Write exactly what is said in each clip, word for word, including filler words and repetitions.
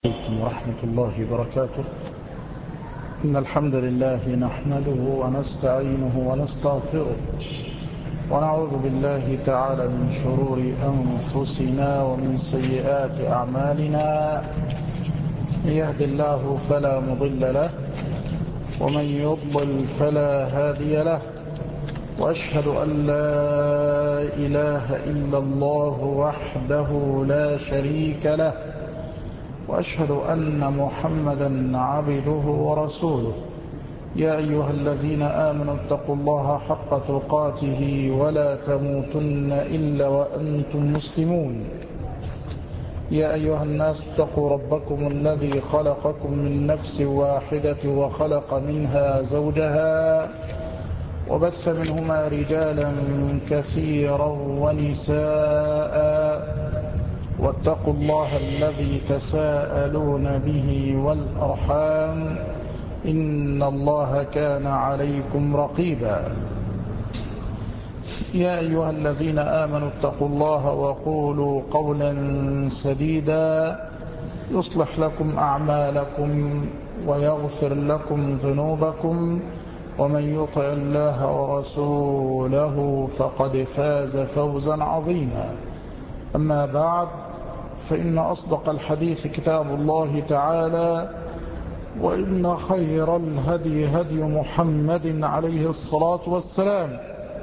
عليكم ورحمة الله وبركاته. إن الحمد لله نحمده ونستعينه ونستغفره ونعوذ بالله تعالى من شرور أنفسنا ومن سيئات أعمالنا. من يهد الله فلا مضل له ومن يضلل فلا هادي له، وأشهد أن لا إله إلا الله وحده لا شريك له، وأشهد أن محمدا عبده ورسوله. يا أيها الذين آمنوا اتقوا الله حق تقاته ولا تموتن إلا وأنتم مسلمون. يا أيها الناس اتقوا ربكم الذي خلقكم من نفس واحدة وخلق منها زوجها وبث منهما رجالا كثيرا ونساء، واتقوا الله الذي تساءلون به والأرحام إن الله كان عليكم رقيبا. يا أيها الذين آمنوا اتقوا الله وقولوا قولا سديدا يصلح لكم أعمالكم ويغفر لكم ذنوبكم، ومن يطع الله ورسوله فقد فاز فوزا عظيما. أما بعد، فإن أصدق الحديث كتاب الله تعالى، وإن خير الهدي هدي محمد عليه الصلاة والسلام،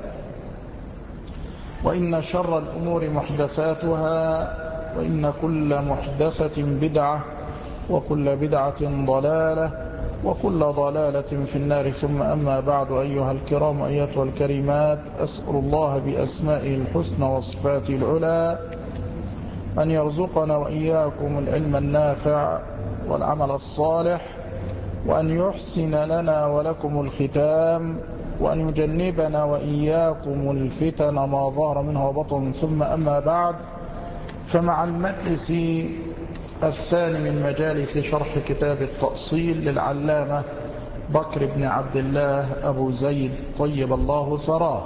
وإن شر الأمور محدثاتها، وإن كل محدثة بدعة، وكل بدعة ضلالة، وكل ضلالة في النار. ثم أما بعد، أيها الكرام أيتها الكريمات، أسأل الله بأسمائه الحسنى وصفاته العلى أن يرزقنا وإياكم العلم النافع والعمل الصالح، وأن يحسن لنا ولكم الختام، وأن يجنبنا وإياكم الفتن ما ظهر منها وبطن. ثم أما بعد، فمع المجلس الثاني من مجالس شرح كتاب التأصيل للعلامة بكر بن عبد الله أبو زيد طيب الله ثراه،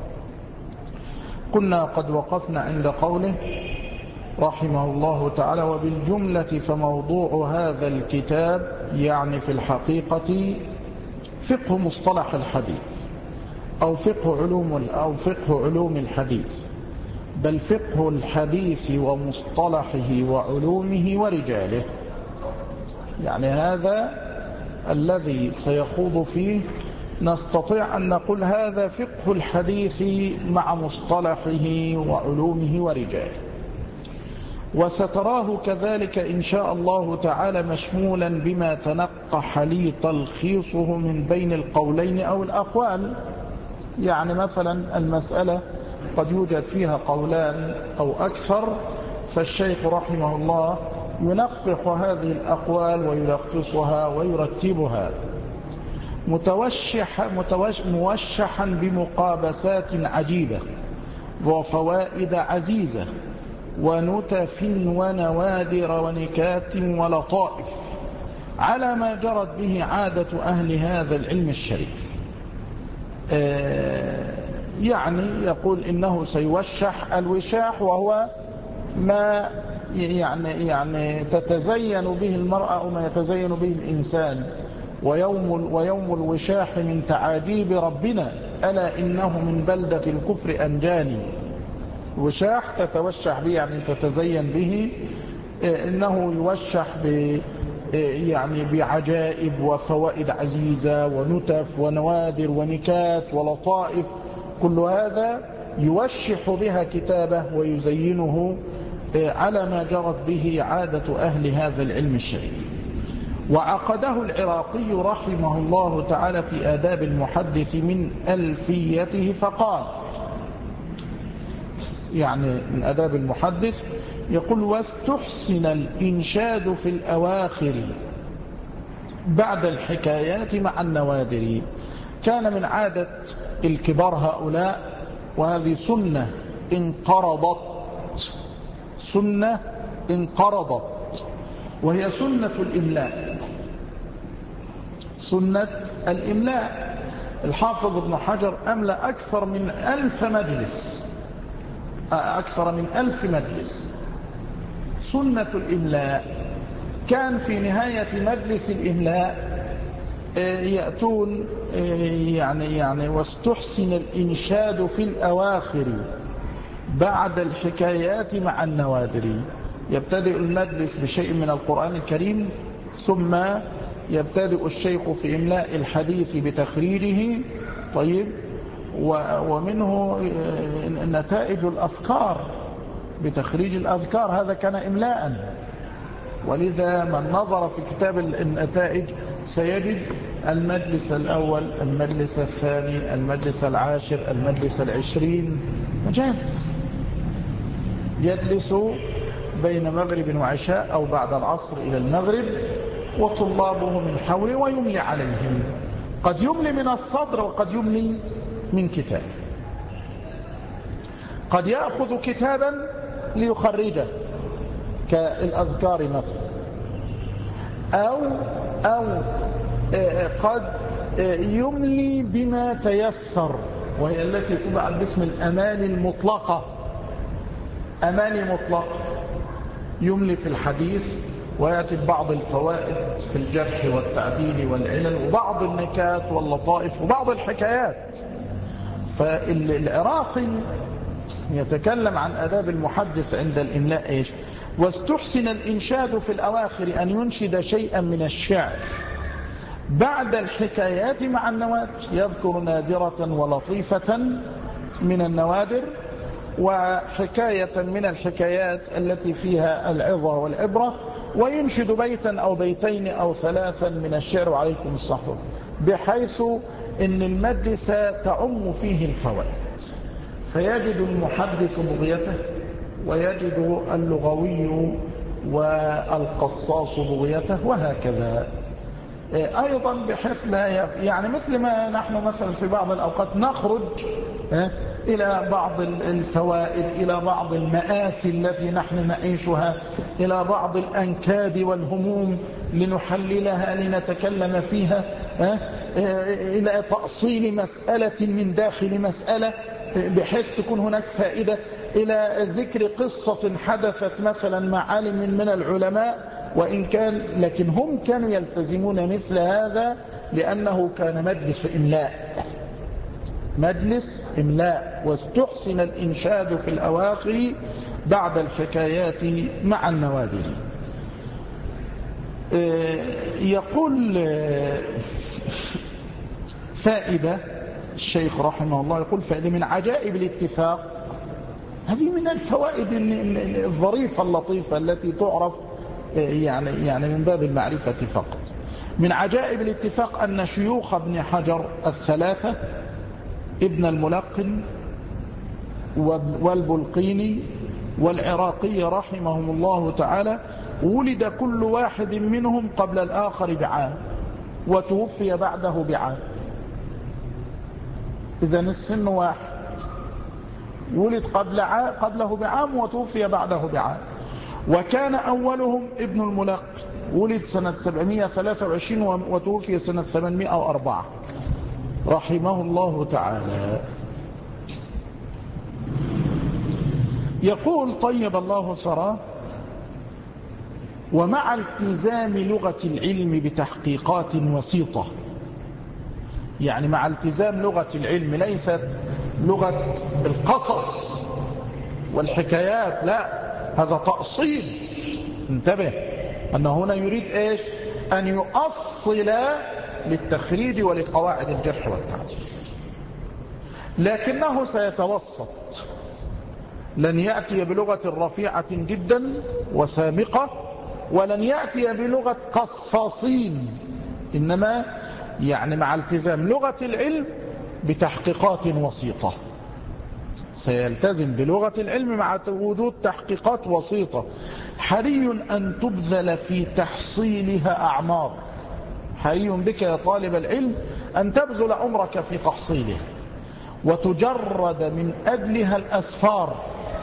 كنا قد وقفنا عند قوله رحمه الله تعالى: وبالجملة فموضوع هذا الكتاب يعني في الحقيقة فقه مصطلح الحديث، أو فقه علوم أو فقه علوم الحديث، بل فقه الحديث ومصطلحه وعلومه ورجاله. يعني هذا الذي سيخوض فيه نستطيع أن نقول هذا فقه الحديث مع مصطلحه وعلومه ورجاله. وستراه كذلك إن شاء الله تعالى مشمولا بما تنقح لي تلخيصه من بين القولين أو الأقوال. يعني مثلا المسألة قد يوجد فيها قولان أو أكثر، فالشيخ رحمه الله ينقح هذه الأقوال ويلخصها ويرتبها متوشح متوش موشحا بمقابسات عجيبة وفوائد عزيزة ونتف ونوادر ونكات ولطائف، على ما جرت به عادة أهل هذا العلم الشريف. يعني يقول إنه سيوشح الوشاح، وهو ما يعني يعني تتزين به المرأة أو ما يتزين به الإنسان. ويوم, ويوم الوشاح من تعاجيب ربنا، ألا إنه من بلدة الكفر أنجاني. وشاح تتوشح به يعني تتزين به، إنه يوشح ب يعني بعجائب وفوائد عزيزة ونتف ونوادر ونكات ولطائف، كل هذا يوشح بها كتابه ويزينه على ما جرت به عادة أهل هذا العلم الشريف. وعقده العراقي رحمه الله تعالى في آداب المحدث من ألفيته فقال، يعني من آداب المحدث يقول: واستحسن الإنشاد في الأواخر بعد الحكايات مع النوادر. كان من عادة الكبار هؤلاء، وهذه سنة انقرضت، سنة انقرضت، وهي سنة الإملاء. سنة الإملاء، الحافظ ابن حجر أملى أكثر من ألف مجلس، أكثر من ألف مجلس. سنة الإملاء كان في نهاية مجلس الإملاء يأتون يعني يعني واستحسن الإنشاد في الأواخر بعد الحكايات مع النوادر. يبتدئ المجلس بشيء من القرآن الكريم، ثم يبتدئ الشيخ في إملاء الحديث بتخريجه. طيب، ومنه نتائج الأفكار بتخريج الأذكار، هذا كان إملاء. ولذا من نظر في كتاب النتائج سيجد المجلس الأول، المجلس الثاني، المجلس العاشر، المجلس العشرين مجالس يجلس بين مغرب وعشاء أو بعد العصر إلى المغرب، وطلابه من حوله ويملي عليهم، قد يملي من الصدر وقد يملي من كتاب، قد يأخذ كتابا ليخرجه كالأذكار مثلا، أو, أو قد يملي بما تيسر، وهي التي تبع باسم الأماني المطلقة. أماني مطلقة يملي في الحديث ويأتي ببعض الفوائد في الجرح والتعديل والعلل وبعض النكات واللطائف وبعض الحكايات. فالعراقي يتكلم عن آداب المحدث عند الإملاء إيش؟ واستحسن الإنشاد في الأواخر، أن ينشد شيئا من الشعر بعد الحكايات مع النوادر، يذكر نادرة ولطيفة من النوادر وحكاية من الحكايات التي فيها العظة والعبرة، وينشد بيتا أو بيتين أو ثلاثا من الشعر وعليكم الصحوة، بحيث أن المجلس تعم فيه الفوائد، فيجد المحدث بغيته ويجد اللغوي والقصاص بغيته وهكذا. أيضا بحيث لا يعني مثل ما نحن مثلا في بعض الأوقات نخرج إلى بعض الفوائد، إلى بعض المآسي التي نحن نعيشها، إلى بعض الأنكاد والهموم لنحللها لنتكلم فيها، إلى تأصيل مسألة من داخل مسألة بحيث تكون هناك فائدة، إلى ذكر قصة حدثت مثلا مع عالم من العلماء، وإن كان لكن هم كانوا يلتزمون مثل هذا لأنه كان مجلس إملاء، مجلس إملاء. واستحسن الإنشاد في الأواخر بعد الحكايات مع النوادر. يقول فائدة الشيخ رحمه الله، يقول فائدة من عجائب الاتفاق، هذه من الفوائد الظريفة اللطيفة التي تعرف يعني يعني من باب المعرفة فقط. من عجائب الاتفاق أن شيوخ ابن حجر الثلاثة، ابن الملقن والبلقيني والعراقي رحمهم الله تعالى، ولد كل واحد منهم قبل الآخر بعام وتوفي بعده بعام، إذن السن واحد، ولد قبل قبله بعام وتوفي بعده بعام. وكان أولهم ابن الملقن، ولد سنة سبعمائة وثلاثة وعشرين وتوفي سنة ثمانمائة وأربعة رحمه الله تعالى. يقول طيب الله ثراه: ومع التزام لغة العلم بتحقيقات وسيطة، يعني مع التزام لغة العلم، ليست لغة القصص والحكايات، لا، هذا تأصيل. انتبه أن هنا يريد إيش؟ أن يؤصل للتخريج ولقواعد الجرح والتعديل، لكنه سيتوسط، لن يأتي بلغة رفيعة جدا وسامقة، ولن يأتي بلغة قصاصين، إنما يعني مع التزام لغة العلم بتحقيقات وسيطة، سيلتزم بلغة العلم مع وجود تحقيقات وسيطة. حري أن تبذل في تحصيلها أعمار، حري بك يا طالب العلم أن تبذل عمرك في تحصيلها، وتجرد من أجلها الأسفار،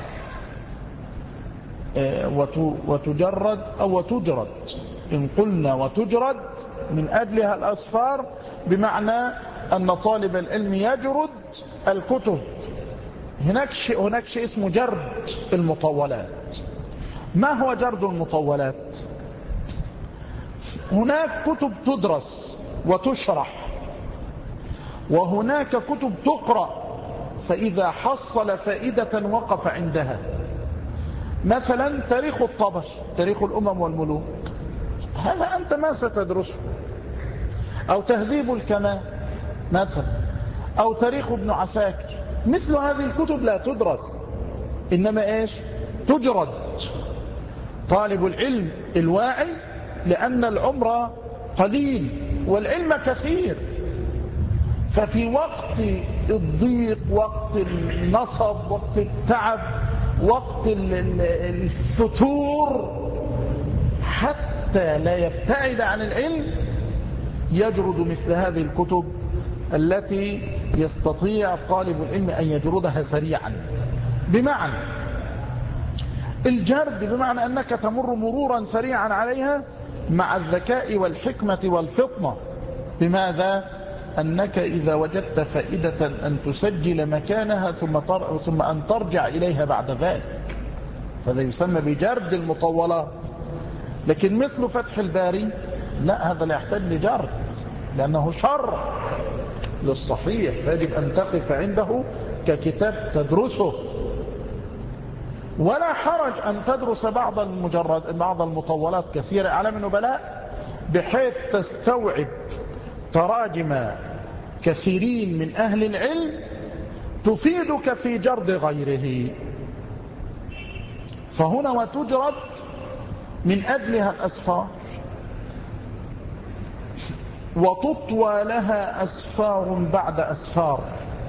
وتجرد أو وتجرد، إن قلنا وتجرد من أجلها الأسفار بمعنى أن طالب العلم يجرد الكتب. هناك شيء هناك شيء اسمه جرد المطولات. ما هو جرد المطولات؟ هناك كتب تدرس وتشرح، وهناك كتب تقرأ، فإذا حصل فائدة وقف عندها. مثلا تاريخ الطبري، تاريخ الأمم والملوك، هذا أنت ما ستدرسه. أو تهذيب الكمال مثلا، أو تاريخ ابن عساكر. مثل هذه الكتب لا تدرس، إنما إيش؟ تجرد. طالب العلم الواعي، لأن العمر قليل والعلم كثير، ففي وقت الضيق، وقت النصب، وقت التعب، وقت الفتور، حتى لا يبتعد عن العلم، يجرد مثل هذه الكتب التي يستطيع طالب العلم أن يجردها سريعا. بمعنى الجرد، بمعنى أنك تمر مرورا سريعا عليها مع الذكاء والحكمة والفطنة. بماذا؟ أنك إذا وجدت فائدة أن تسجل مكانها ثم, ثم أن ترجع إليها بعد ذلك، هذا يسمى بجرد المطولات. لكن مثل فتح الباري لا، هذا لا يحتاج لجرد، لأنه شرح للصحيح، فيجب أن تقف عنده ككتاب تدرسه. ولا حرج أن تدرس بعض المجرد بعض المطولات كسير أعلام النبلاء، بحيث تستوعب تراجم كثيرين من أهل العلم تفيدك في جرد غيره. فهنا وتجرد من أجلها الأسفار، وتطوى لها أسفار بعد أسفار.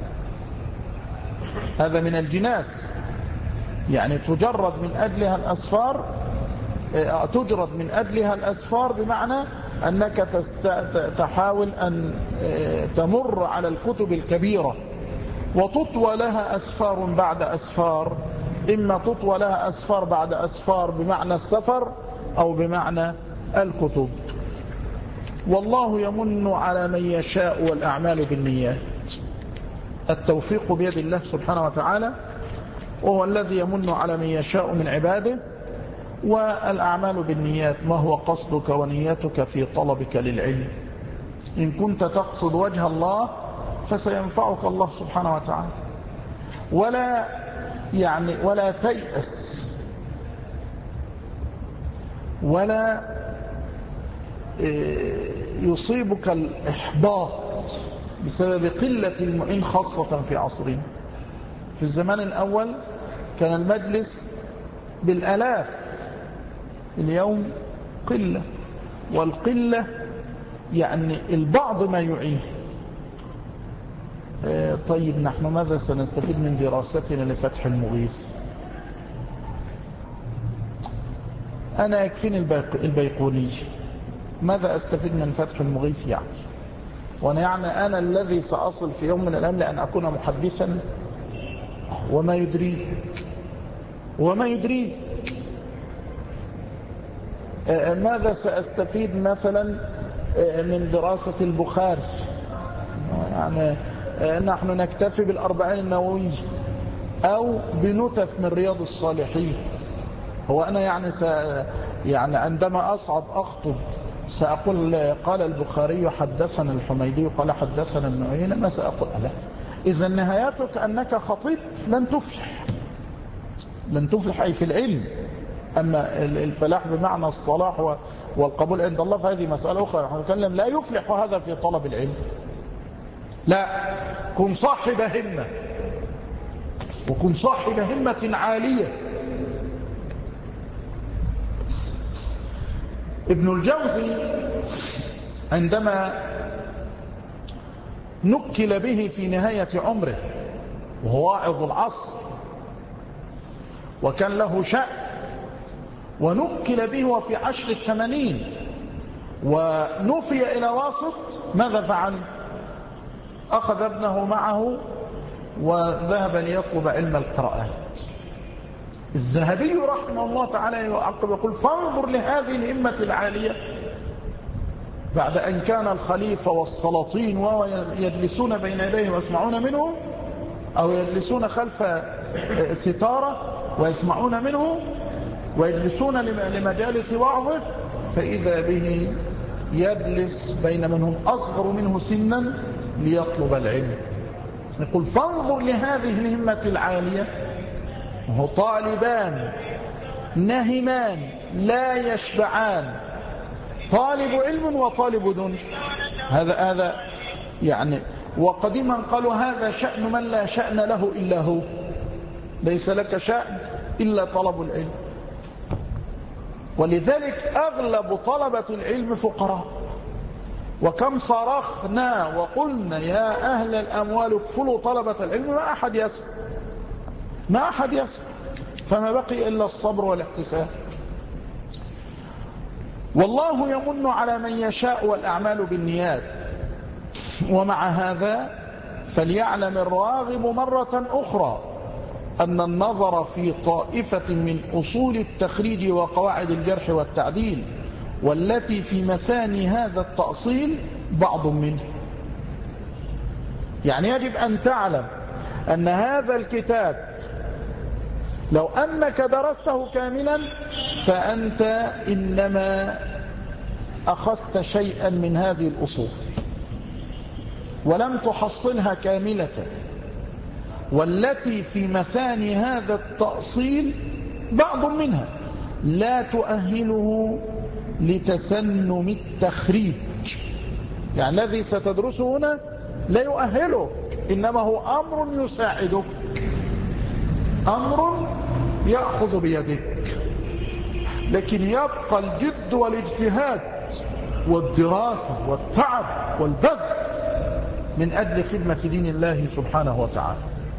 هذا من الجناس، يعني تجرد من أجلها الأسفار، تجرد من أجلها الأسفار بمعنى أنك تحاول أن تمر على الكتب الكبيرة، وتطوى لها أسفار بعد أسفار. إما تطوى لها أسفار بعد أسفار بمعنى السفر، أو بمعنى الكتب. والله يمن على من يشاء، والأعمال بالنيات. التوفيق بيد الله سبحانه وتعالى، وهو الذي يمن على من يشاء من عباده. والأعمال بالنيات، ما هو قصدك ونيتك في طلبك للعلم. إن كنت تقصد وجه الله فسينفعك الله سبحانه وتعالى. ولا يعني ولا تيأس، ولا يصيبك الإحباط بسبب قلة المعين، خاصة في عصرنا. في الزمان الأول كان المجلس بالآلاف، اليوم قلة، والقلة يعني البعض ما يعين. طيب نحن ماذا سنستفيد من دراستنا لفتح المغيث؟ أنا يكفيني البيقوني، ماذا أستفيد من فتح المغيث يعني؟ وأنا يعني أنا الذي سأصل في يوم من الأيام لأن أكون محدثا؟ وما يدريك وما يدريك ماذا سأستفيد مثلا من دراسة البخاري؟ يعني نحن نكتفي بالأربعين النووية أو بنتف من رياض الصالحين. هو أنا يعني س... يعني عندما أصعد أخطب سأقول قال البخاري حدثنا الحميدي قال حدثنا ابن عيينة؟ ما سأقول له. إذا نهايتك أنك خطيب لن تفلح، لن تفلح أي في العلم. أما الفلاح بمعنى الصلاح والقبول عند الله فهذه مسألة أخرى. نحن نتكلم لا يفلح هذا في طلب العلم. لا، كن صاحب همة، وكن صاحب همة عالية. ابن الجوزي عندما نكل به في نهاية عمره، وهو واعظ العصر وكان له شأن، ونكل به وفي عشر الثمانين ونفي إلى واسط، ماذا فعل؟ أخذ ابنه معه وذهب ليطلب علم القراءات. الذهبي رحمه الله تعالى يعقب يقول: فانظر لهذه الهمة العالية، بعد أن كان الخليفة والسلاطين ويجلسون بين يديه ويسمعون منه، أو يجلسون خلف ستارة ويسمعون منه، ويجلسون لمجالس وعظه، فإذا به يجلس بين من هم أصغر منه سنا ليطلب العلم. يقول فانظر لهذه الهمة العالية، وهو طالبان نهمان لا يشبعان، طالب علم وطالب دنيا. هذا هذا يعني، وقديما قالوا هذا شأن من لا شأن له إلا هو، ليس لك شأن إلا طلب العلم. ولذلك أغلب طلبة العلم فقراء. وكم صرخنا وقلنا يا أهل الأموال اكفلوا طلبة العلم، ما أحد يسمع، ما أحد يسمع، فما بقي إلا الصبر والاحتساب. والله يمن على من يشاء والأعمال بالنيات. ومع هذا فليعلم الراغب مرة أخرى أن النظر في طائفة من أصول التخريج وقواعد الجرح والتعديل والتي في مثاني هذا التأصيل بعض منه. يعني يجب أن تعلم أن هذا الكتاب لو أنك درسته كاملا فأنت إنما أخذت شيئا من هذه الأصول ولم تحصلها كاملة، والتي في مثاني هذا التأصيل بعض منها لا تؤهله لتسنم التخريج. يعني الذي ستدرسه هنا لا يؤهله، إنما هو أمر يساعدك، أمر يأخذ بيدك، لكن يبقى الجد والاجتهاد والدراسة والتعب والبذل من أجل خدمة دين الله سبحانه وتعالى.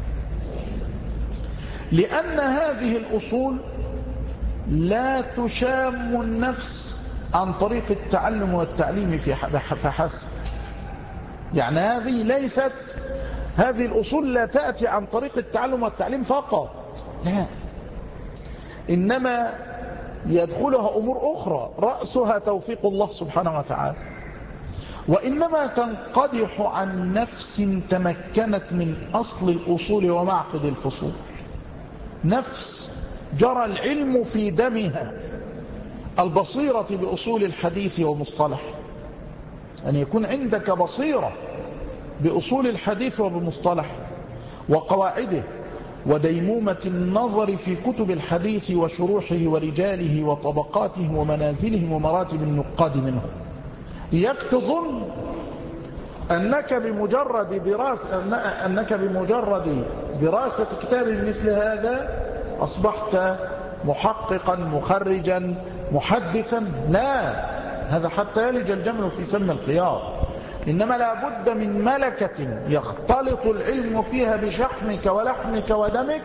لأن هذه الأصول لا تشام النفس عن طريق التعلم والتعليم فحسب. يعني هذه ليست، هذه الأصول لا تأتي عن طريق التعلم والتعليم فقط، لا، إنما يدخلها أمور أخرى رأسها توفيق الله سبحانه وتعالى. وإنما تنقدح عن نفس تمكنت من أصل الأصول ومعقد الفصول، نفس جرى العلم في دمها، البصيرة بأصول الحديث ومصطلح، أن يكون عندك بصيرة بأصول الحديث وبمصطلح وقواعده، وديمومة النظر في كتب الحديث وشروحه ورجاله وطبقاته ومنازلهم ومراتب النقاد منهم. إياك تظن أنك بمجرد دراسة أنك بمجرد دراسة كتاب مثل هذا أصبحت محققا مخرجا محدثا، لا، هذا حتى يلج الجمل في سم الخياط. إنما لا بد من ملكة يختلط العلم فيها بشحمك ولحمك ودمك،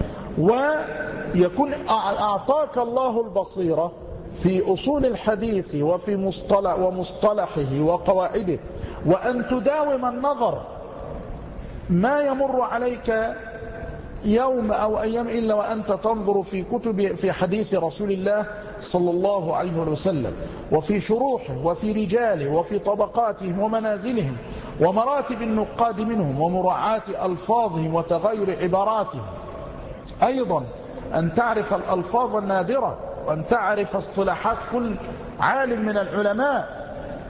ويكون أعطاك الله البصيرة في أصول الحديث وفي مصطلح ومصطلحه وقواعده، وأن تداوم النظر. ما يمر عليك يوم أو أيام إلا وأنت تنظر في كتب في حديث رسول الله صلى الله عليه وسلم، وفي شروحه وفي رجاله وفي طبقاتهم ومنازلهم ومراتب النقاد منهم ومراعاة ألفاظهم وتغير عباراتهم. أيضا أن تعرف الألفاظ النادرة، وأن تعرف اصطلاحات كل عالم من العلماء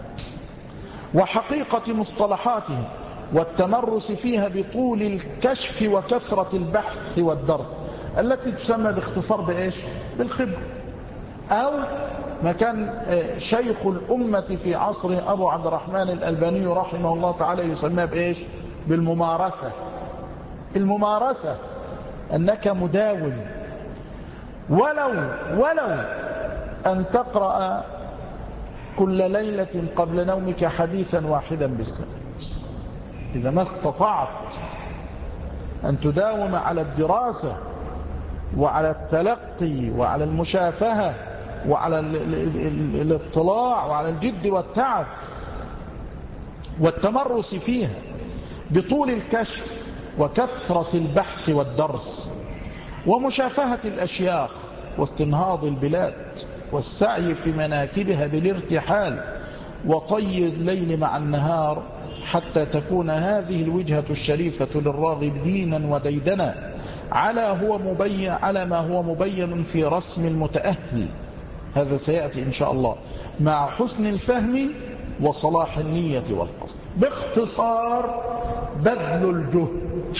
وحقيقة مصطلحاتهم، والتمرس فيها بطول الكشف وكثرة البحث والدرس، التي تسمى باختصار بإيش؟ بالخبر. أو ما كان شيخ الأمة في عصره أبو عبد الرحمن الألباني رحمه الله تعالى يسمى بإيش؟ بالممارسة. الممارسة أنك مداوم، ولو ولو أن تقرأ كل ليلة قبل نومك حديثا واحدا بالسنة، إذا ما استطعت أن تداوم على الدراسة وعلى التلقي وعلى المشافهة وعلى الاطلاع وعلى الجد والتعب والتمرس فيها بطول الكشف وكثرة البحث والدرس ومشافهة الأشياخ واستنهاض البلاد والسعي في مناكبها بالارتحال وطي الليل مع النهار، حتى تكون هذه الوجهة الشريفة للراغب دينا وديدنا على هو مبين على ما هو مبين في رسم المتأهل هذا سيأتي إن شاء الله، مع حسن الفهم وصلاح النية والقصد. باختصار بذل الجهد،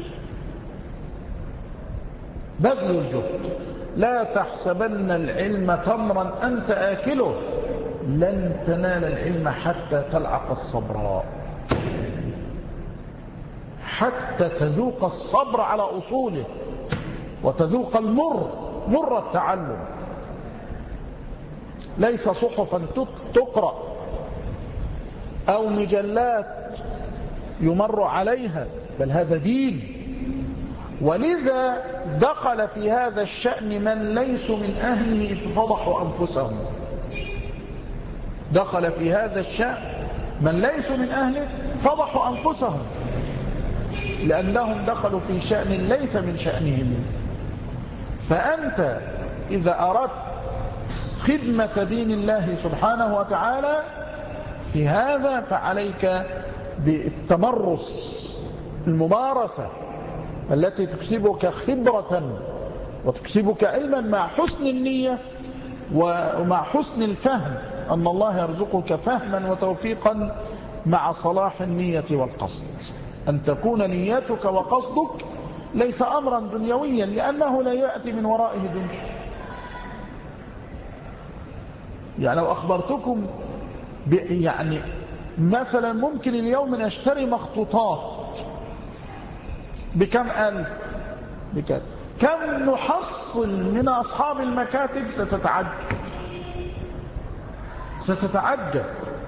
بذل الجهد. لا تحسبن العلم تمرا أنت آكله، لن تنال العلم حتى تلعق الصبراء، حتى تذوق الصبر على أصوله وتذوق المر، مر التعلم. ليس صحفا تقرأ أو مجلات يمر عليها، بل هذا دين. ولذا دخل في هذا الشأن من ليسوا من أهله ففضحوا أنفسهم. دخل في هذا الشأن من ليسوا من أهله فضحوا أنفسهم، لأنهم دخلوا في شأن ليس من شأنهم. فأنت إذا أردت خدمة دين الله سبحانه وتعالى في هذا فعليك بالتمرس، الممارسة التي تكسبك خبرة وتكسبك علما، مع حسن النية ومع حسن الفهم، أن الله يرزقك فهما وتوفيقا مع صلاح النية والقصد. أن تكون نيتك وقصدك ليس أمرا دنيويا، لأنه لا يأتي من ورائه دنيا. يعني لو أخبرتكم يعني مثلا ممكن اليوم نشتري مخطوطات بكم ألف، بكم كم نحصل من أصحاب المكاتب؟ ستتعجب، ستتعجب.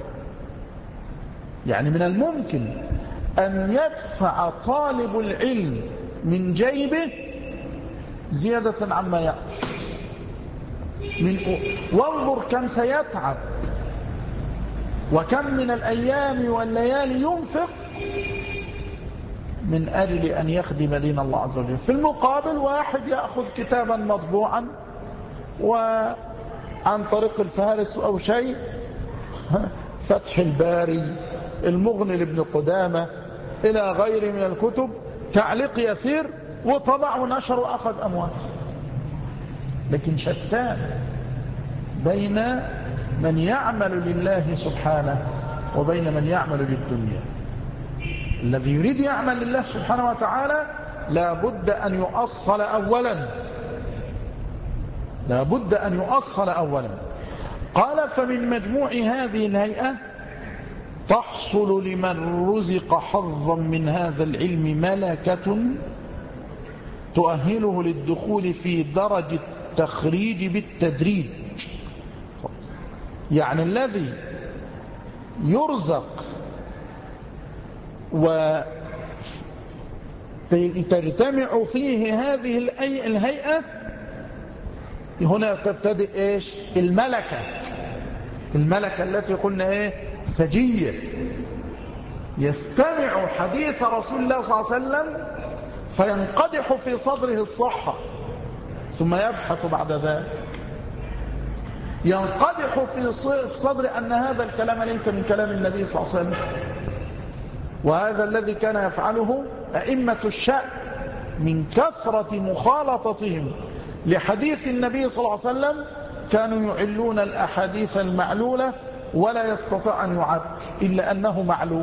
يعني من الممكن أن يدفع طالب العلم من جيبه زيادة عما يأخذ من، وانظر كم سيتعب وكم من الأيام والليالي ينفق من أجل أن يخدم دين الله عز وجل. في المقابل واحد يأخذ كتابا مطبوعا وعن طريق الفهارس أو شيء، فتح الباري، المغني لابن قدامة، إلى غير من الكتب، تعليق يسير وطبع ونشر وأخذ أموال. لكن شتان بين من يعمل لله سبحانه وبين من يعمل للدنيا. الذي يريد يعمل لله سبحانه وتعالى لا بد أن يؤصل أولا، لا بد أن يؤصل أولا. قال فمن مجموع هذه الهيئة تحصل لمن رزق حظا من هذا العلم ملكة تؤهله للدخول في درجة التخريج بالتدريج. يعني الذي يرزق وتجتمع فيه هذه الهيئة، هنا تبتدئ إيش؟ الملكة، الملكة التي قلنا إيه؟ سجية. يستمع حديث رسول الله صلى الله عليه وسلم فينقدح في صدره الصحة، ثم يبحث بعد ذلك، ينقدح في صدر أن هذا الكلام ليس من كلام النبي صلى الله عليه وسلم. وهذا الذي كان يفعله أئمة الشأن من كثرة مخالطتهم لحديث النبي صلى الله عليه وسلم، كانوا يعلون الأحاديث المعلولة ولا يستطيع أن يعد إلا أنه معلول.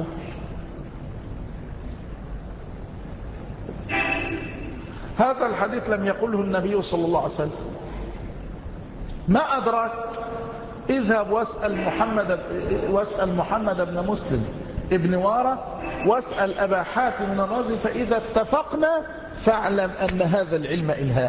هذا الحديث لم يقله النبي صلى الله عليه وسلم، ما أدراك؟ اذهب واسأل محمد, واسأل محمد بن مسلم ابن وارة، واسأل أبا حاتم الرازي، فإذا اتفقنا فاعلم أن هذا العلم إلهام،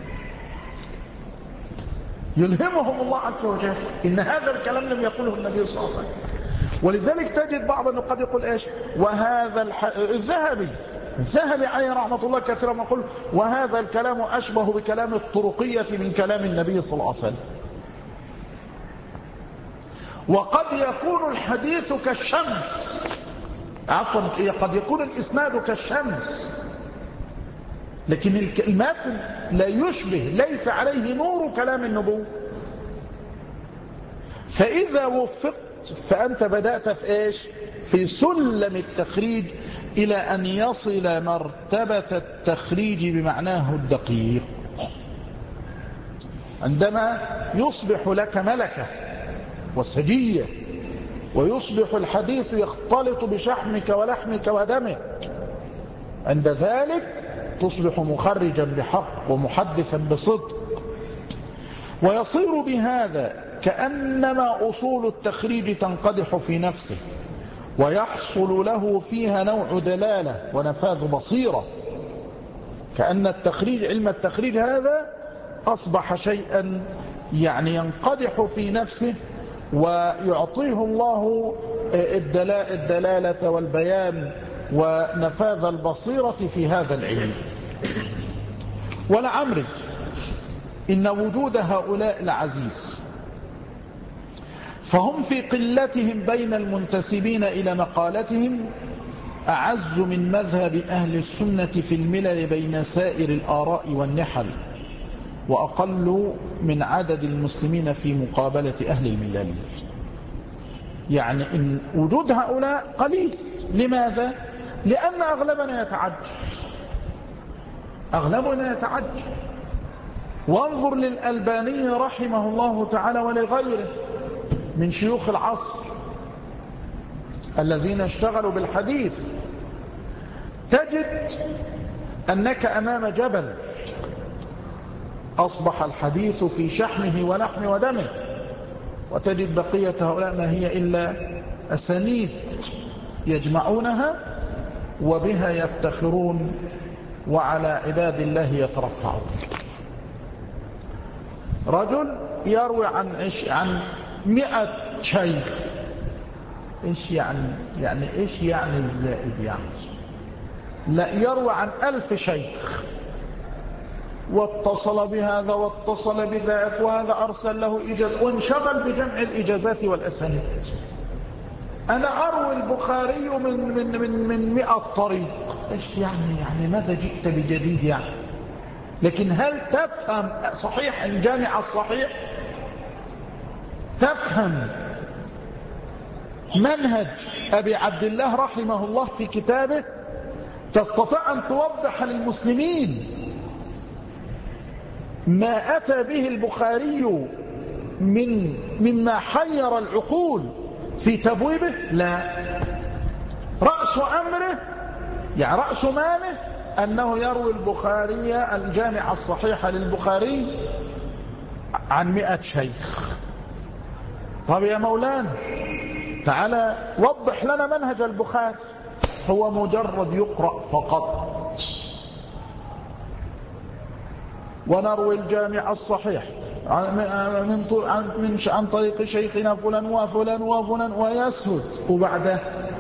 يلهمهم الله عز وجل. إن هذا الكلام لم يقوله النبي صلى الله عليه وسلم. ولذلك تجد بعض قد يقول إيش؟ وهذا الح... الذهبي الذهبي عليه رحمة الله كثيرا ما يقول وهذا الكلام أشبه بكلام الطرقية من كلام النبي صلى الله عليه وسلم. وقد يكون الحديث كالشمس، عفوا قد يكون الإسناد كالشمس، لكن المتن لا يشبه، ليس عليه نور كلام النبوة. فإذا وفقت فأنت بدأت في إيش؟ في سلم التخريج إلى أن يصل مرتبة التخريج بمعناه الدقيق. عندما يصبح لك ملكة وسجية ويصبح الحديث يختلط بشحمك ولحمك ودمك، عند ذلك تصبح مخرجا بحق ومحدثا بصدق، ويصير بهذا كأنما أصول التخريج تنقدح في نفسه ويحصل له فيها نوع دلالة ونفاذ بصيرة، كأن التخريج علم التخريج هذا أصبح شيئا يعني ينقدح في نفسه ويعطيه الله الدلالة والبيان ونفاذ البصيرة في هذا العلم. ولعمري إن وجود هؤلاء العزيز فهم في قلتهم بين المنتسبين إلى مقالتهم أعز من مذهب أهل السنة في الملل بين سائر الآراء والنحل، وأقل من عدد المسلمين في مقابلة أهل الملل. يعني إن وجود هؤلاء قليل. لماذا؟ لأن أغلبنا يتعجب أغلبنا يتعجب وانظر للألباني رحمه الله تعالى ولغيره من شيوخ العصر الذين اشتغلوا بالحديث، تجد أنك أمام جبل أصبح الحديث في شحمه ولحمه ودمه، وتجد بقية هؤلاء ما هي إلا أسانيد يجمعونها وبها يفتخرون وعلى عباد الله يترفعون. رجل يروي عن عش عن مئة شيخ. إيش يعني يعني إيش يعني الزائد يعني؟ لا، يروي عن ألف شيخ واتصل بهذا واتصل بذاك وهذا أرسل له إجازة وانشغل بجمع الإجازات والأسانيد. أنا أروي البخاري من من من من مئة طريق. إيش يعني يعني ماذا جئت بجديد يعني؟ لكن هل تفهم صحيح الجامع الصحيح؟ تفهم منهج أبي عبد الله رحمه الله في كتابه؟ تستطيع أن توضح للمسلمين ما أتى به البخاري من مما حير العقول في تبويبه؟ لا. رأس أمره يعني رأس ماله أنه يروي البخاري الجامع الصحيح للبخاري عن مئة شيخ. طب يا مولانا تعالى وضح لنا منهج البخاري. هو مجرد يقرأ فقط. ونروي الجامع الصحيح عن, من عن طريق شيخنا فلان وفلان وفلان ويسهد وبعده.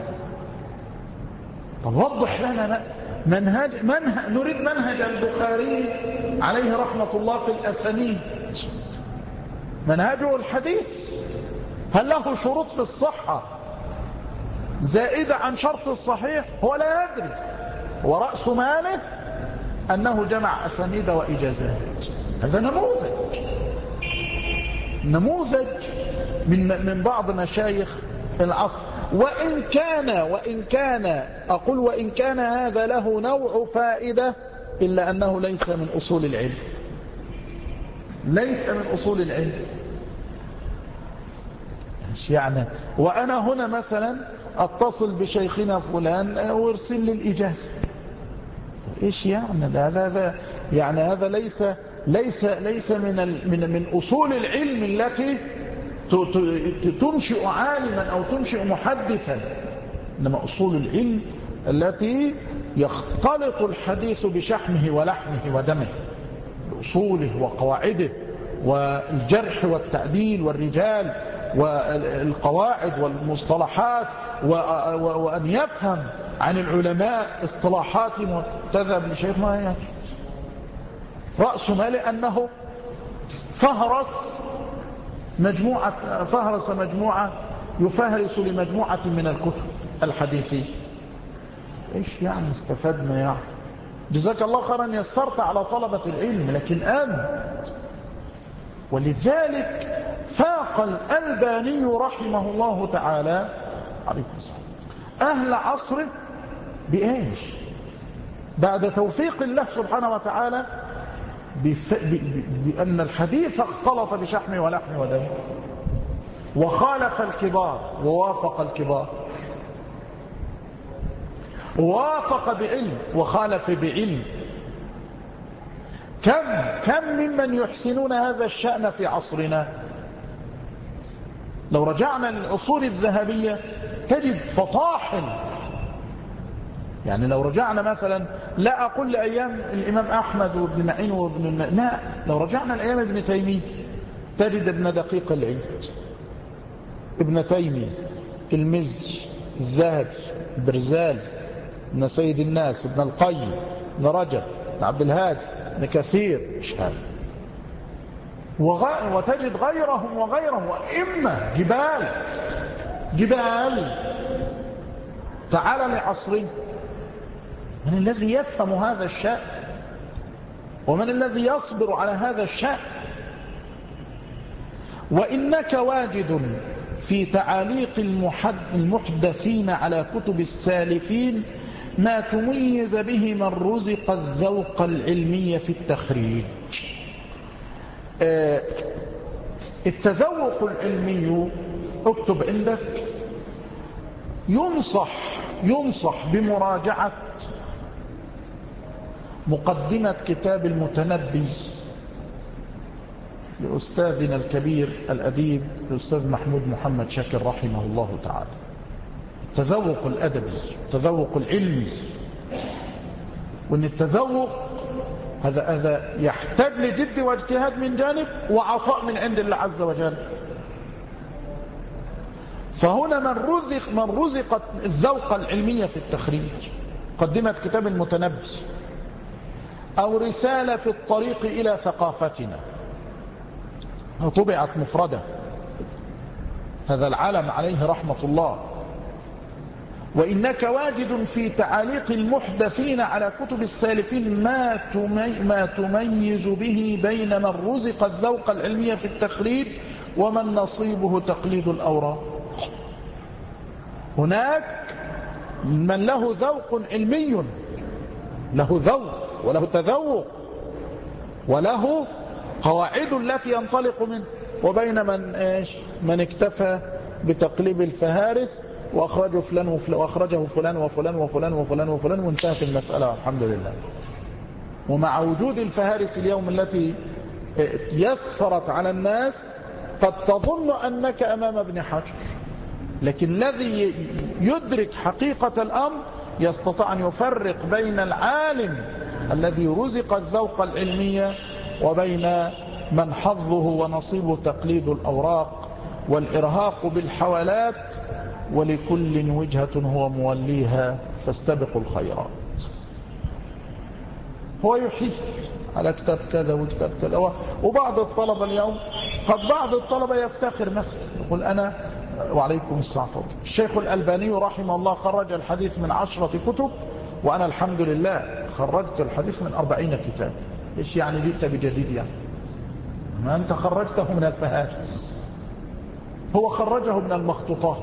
طب وضح لنا منهج, منهج نريد منهج البخاري عليه رحمة الله في الأسانيد. منهجه الحديث هل له شروط في الصحة زائدة عن شرط الصحيح؟ هو لا يدري. ورأس ماله أنه جمع أسانيد وإجازات. هذا نموذج نموذج من من بعض مشايخ العصر. وإن كان وإن كان أقول وإن كان هذا له نوع فائدة إلا أنه ليس من أصول العلم. ليس من أصول العلم. يعني وأنا هنا مثلا أتصل بشيخنا فلان وارسل لي الإجازة. إيش يعني هذا هذا يعني هذا ليس ليس ليس من من من أصول العلم التي تنشئ عالما أو تنشئ محدثا. إنما أصول العلم التي يختلط الحديث بشحمه ولحمه ودمه، بأصوله وقواعده والجرح والتعديل والرجال والقواعد والمصطلحات، وأن يفهم عن العلماء اصطلاحاتهم. تذهب لشيخ ما يعني رأس ماله أنه فهرس مجموعة فهرس مجموعة يفهرس لمجموعة من الكتب الحديثية. إيش يعني استفدنا يعني؟ جزاك الله خيرا يسرت على طلبة العلم، لكن أنت. ولذلك فاق الألباني رحمه الله تعالى عليكم السلام أهل عصره بإيش؟ بعد توفيق الله سبحانه وتعالى بف... ب... ب... بأن الحديث اختلط بشحم ولحم ودم، وخالف الكبار ووافق الكبار، ووافق بعلم وخالف بعلم. كم كم ممن يحسنون هذا الشأن في عصرنا. لو رجعنا للعصور الذهبية تجد فطاحل. يعني لو رجعنا مثلا، لا أقول لأيام الإمام أحمد وابن معين وابن الم... لا، لو رجعنا لأيام ابن تيمية تجد ابن دقيق العيد، ابن تيمية، المزي، الذهبي، البرزالي، ابن سيد الناس، ابن القيم، ابن رجب، ابن عبد الهادي، ابن كثير، مش هذا، وغ... وتجد غيرهم وغيرهم وإما جبال جبال. تعال لعصرنا، من الذي يفهم هذا الشأن؟ ومن الذي يصبر على هذا الشأن؟ وإنك واجد في تعاليق المحدثين على كتب السالفين ما تميز به من رزق الذوق العلمي في التخريج. التذوق العلمي، اكتب عندك، ينصح ينصح بمراجعة مقدمة كتاب المتنبي لأستاذنا الكبير الأديب الأستاذ محمود محمد شاكر رحمه الله تعالى. التذوق الأدبي، التذوق العلمي، وأن التذوق هذا هذا يحتاج لجد واجتهاد من جانب وعطاء من عند الله عز وجل. فهنا من رزق من رزق الذوق العلمي في التخريج، مقدمة كتاب المتنبي أو رسالة في الطريق إلى ثقافتنا، طبعت مفردة، هذا العالم عليه رحمة الله. وإنك واجد في تعاليق المحدثين على كتب السالفين ما ما تميز به بين من رزق الذوق العلمي في التخريج ومن نصيبه تقليد الأوراق. هناك من له ذوق علمي، له ذوق وله تذوق وله قواعد التي ينطلق منه، وبين من ايش من اكتفى بتقليب الفهارس واخرجه فلان وفلان واخرجه فلان وفلان وفلان وفلان وفلان وانتهت المسألة والحمد لله. ومع وجود الفهارس اليوم التي يسرت على الناس قد تظن أنك أمام ابن حجر، لكن الذي يدرك حقيقة الأمر يستطيع أن يفرق بين العالم الذي رزق الذوق العلمي وبين من حظه ونصيبه تقليد الأوراق والإرهاق بالحوالات، ولكل وجهة هو موليها فاستبقوا الخيرات. هو يحيي على كتاب كذا وكتاب كذا. وبعض الطلبة اليوم، قد بعض الطلبة يفتخر مثلا يقول أنا، وعليكم السلام، الشيخ الألباني رحمه الله خرج الحديث من عشرة كتب وأنا الحمد لله خرجت الحديث من أربعين كتاب. إيش يعني جئت بجديد؟ يعني ما أنت خرجته من الفهارس، هو خرجه من المخطوطات.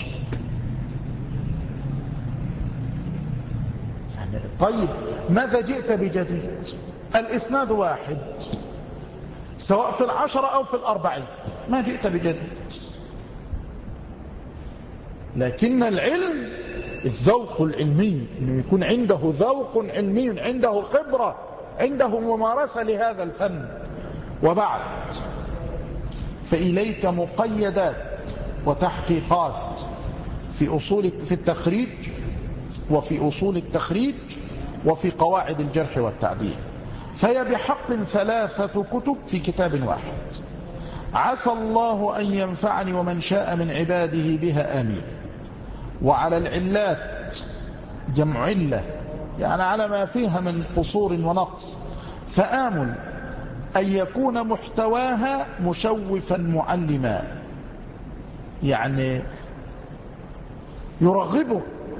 يعني طيب ماذا جئت بجديد؟ الإسناد واحد سواء في العشرة أو في الأربعين، ما جئت بجديد. لكن العلم الذوق العلمي، أنه يكون عنده ذوق علمي، عنده خبرة، عنده ممارسة لهذا الفن. وبعد فإليك مقيدات وتحقيقات في أصول في التخريج وفي أصول التخريج وفي قواعد الجرح والتعديل، فهي بحق ثلاثة كتب في كتاب واحد. عسى الله أن ينفعني ومن شاء من عباده بها آمين. وعلى العلات جمع علة، يعني على ما فيها من قصور ونقص، فآمل أن يكون محتواها مشوفا معلما، يعني يرغبك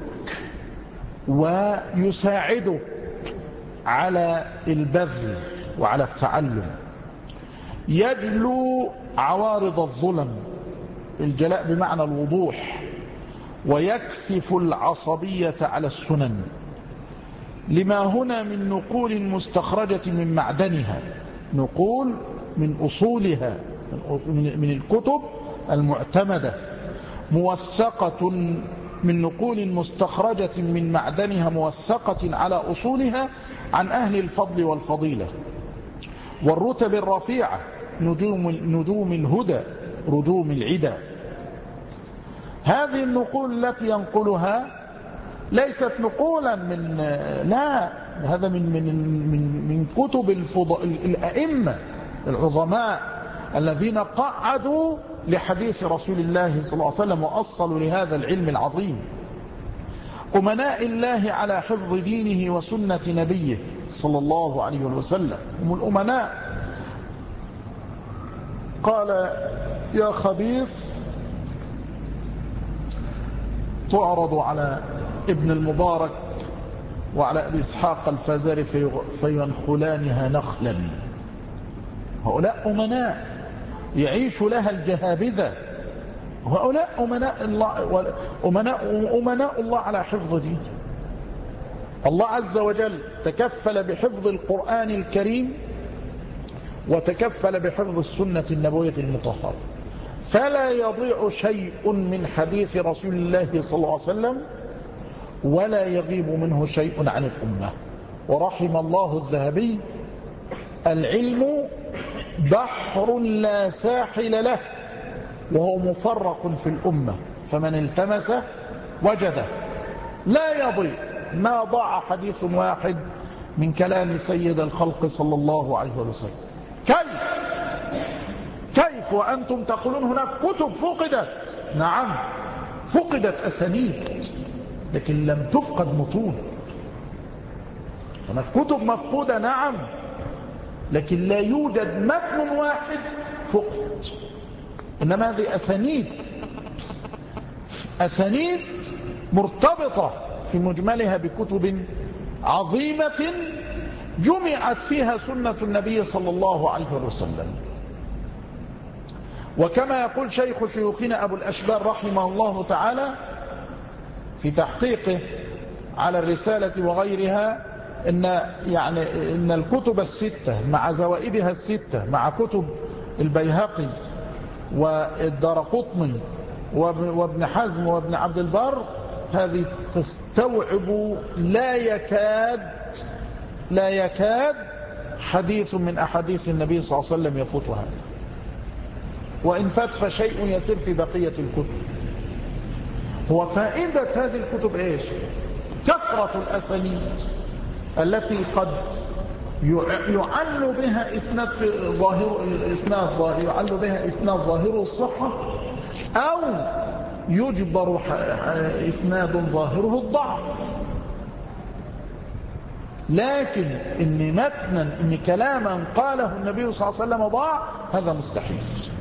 ويساعدك على البذل وعلى التعلم، يجلو عوارض الظلم، الجلاء بمعنى الوضوح، ويكسف العصبية على السنن، لما هنا من نقول مستخرجة من معدنها، نقول من أصولها، من الكتب المعتمدة، موثقة من نقول مستخرجة من معدنها، موثقة على أصولها عن أهل الفضل والفضيلة والرتب الرفيعة، نجوم, نجوم الهدى رجوم العدا. هذه النقول التي ينقلها ليست نقولا من لا هذا من من من من كتب الفض... الأئمة العظماء الذين قعدوا لحديث رسول الله صلى الله عليه وسلم وأصلوا لهذا العلم العظيم، أمناء الله على حفظ دينه وسنة نبيه صلى الله عليه وسلم، هم الأمناء. قال يا خبيث تعرض على ابن المبارك وعلى أبي إسحاق الفزاري فينخلانها نخلا. هؤلاء أمناء يعيش لها الجهابذة، هؤلاء أمناء الله, أمناء, أمناء الله على حفظ دين الله عز وجل. تكفل بحفظ القرآن الكريم وتكفل بحفظ السنة النبوية المطهرة، فلا يضيع شيء من حديث رسول الله صلى الله عليه وسلم ولا يغيب منه شيء عن الأمة. ورحم الله الذهبي: العلم بحر لا ساحل له وهو مفرق في الأمة، فمن التمسه وجده لا يضيع. ما ضاع حديث واحد من كلام سيد الخلق صلى الله عليه وسلم. كيف كيف وأنتم تقولون هناك كتب فقدت؟ نعم فقدت أسانيد لكن لم تفقد متون. هناك كتب مفقودة نعم، لكن لا يوجد متن واحد فقد، إنما هذه أسانيد أسانيد مرتبطة في مجملها بكتب عظيمة جمعت فيها سنة النبي صلى الله عليه وسلم. وكما يقول شيخ شيوخنا أبو الأشبال رحمه الله تعالى في تحقيقه على الرسالة وغيرها، إن, يعني إن الكتب الستة مع زوائدها الستة مع كتب البيهقي والدارقطني وابن حزم وابن عبد البر هذه تستوعب لا يكاد لا يكاد حديث من أحاديث النبي صلى الله عليه وسلم يفوت هذا، وإن فات فشيء يسير في بقية الكتب. هو فائدة هذه الكتب إيش؟ كثرة الأسانيد التي قد يعل بها إسناد في ظاهر إسناد ظاهر يعل بها إسناد ظاهره الصحة، أو يجبر إسناد ظاهره الضعف. لكن إن متنا إن كلاما قاله النبي صلى الله عليه وسلم ضاع، هذا مستحيل.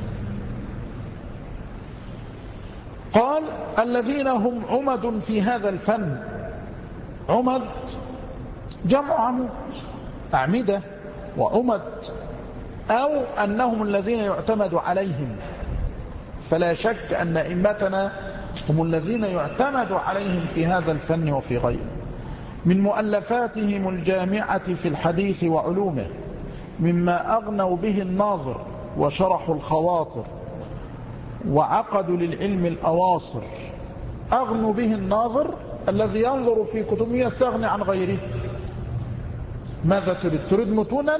قال الذين هم عمد في هذا الفن. عمد جمع عمود، أعمدة وعمد، أو أنهم الذين يعتمد عليهم. فلا شك أن أئمتنا هم الذين يعتمد عليهم في هذا الفن وفي غيره. من مؤلفاتهم الجامعة في الحديث وعلومه مما أغنوا به الناظر وشرحوا الخواطر وعقدوا للعلم الأواصر. أغنوا به الناظر الذي ينظر في كتبه يستغني عن غيره. ماذا تريد؟ تريد متونا؟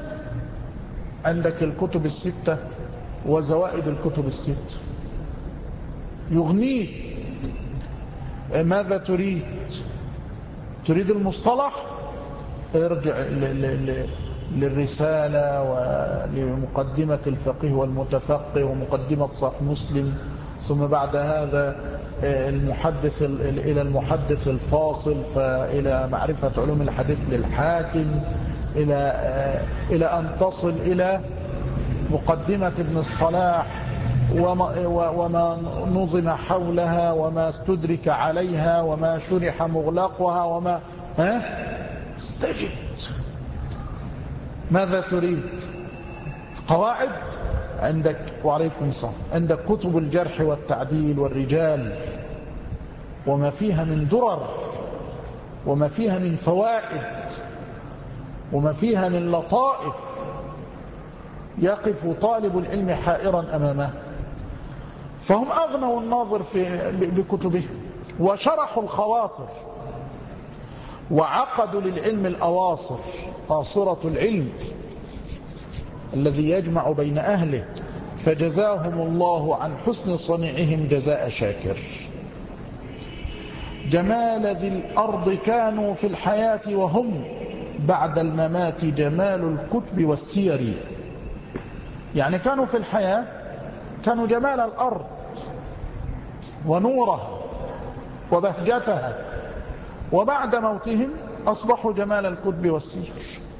عندك الكتب الستة وزوائد الكتب الست يغنيك. ماذا تريد؟ تريد المصطلح؟ ارجع للرسالة ولمقدمة الفقيه والمتفقه ومقدمة صحيح مسلم، ثم بعد هذا المحدث إلى المحدث الفاصل، فإلى معرفة علوم الحديث للحاكم، إلى إلى أن تصل إلى مقدمة ابن الصلاح وما, وما نظم حولها وما استدرك عليها وما شرح مغلقها وما ها استجد. ماذا تريد؟ قواعد عندك، وعليكم السلام، عندك كتب الجرح والتعديل والرجال وما فيها من درر وما فيها من فوائد وما فيها من لطائف يقف طالب العلم حائرا أمامه. فهم أغنوا الناظر في بكتبهم وشرحوا الخواطر وعقدوا للعلم الأواصر، قاصرة العلم الذي يجمع بين أهله، فجزاهم الله عن حسن صنيعهم جزاء شاكر. جمال ذي الأرض كانوا في الحياة وهم بعد الممات جمال الكتب والسير. يعني كانوا في الحياة كانوا جمال الأرض ونورها وبهجتها، وبعد موتهم أصبحوا جمال الكتب والسير.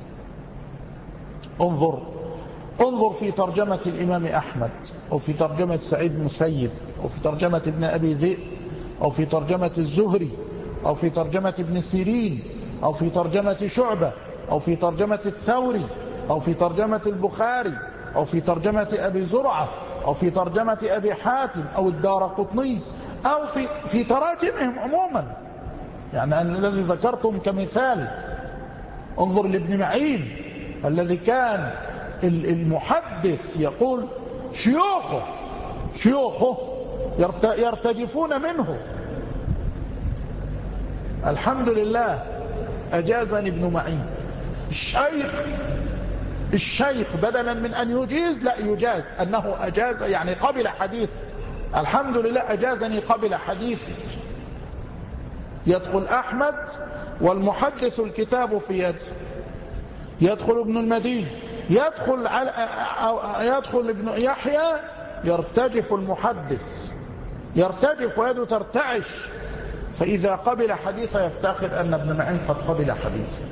انظر انظر في ترجمة الإمام أحمد، أو في ترجمة سعيد بن مسيب، أو في ترجمة ابن أبي ذئب، أو في ترجمة الزهري، أو في ترجمة ابن سيرين، أو في ترجمة شعبة، أو في ترجمة الثوري، أو في ترجمة البخاري، أو في ترجمة أبي زرعة، أو في ترجمة أبي حاتم، أو الدارقطني، أو في, في تراجمهم عموما. يعني الذي ذكرتم كمثال، انظر لابن معين الذي كان المحدث يقول شيوخه شيوخه يرتجفون منه. الحمد لله أجازني ابن معين الشيخ الشيخ بدلا من أن يجيز لا يجاز، أنه أجاز يعني قبل حديث. الحمد لله أجازني قبل حديثي. يدخل أحمد والمحدث الكتاب في يده، يدخل ابن المدين، يدخل على يدخل ابن يحيى، يرتجف المحدث، يرتجف ويده ترتعش، فإذا قبل حديثه يفتخر أن ابن معين قد قبل حديثه.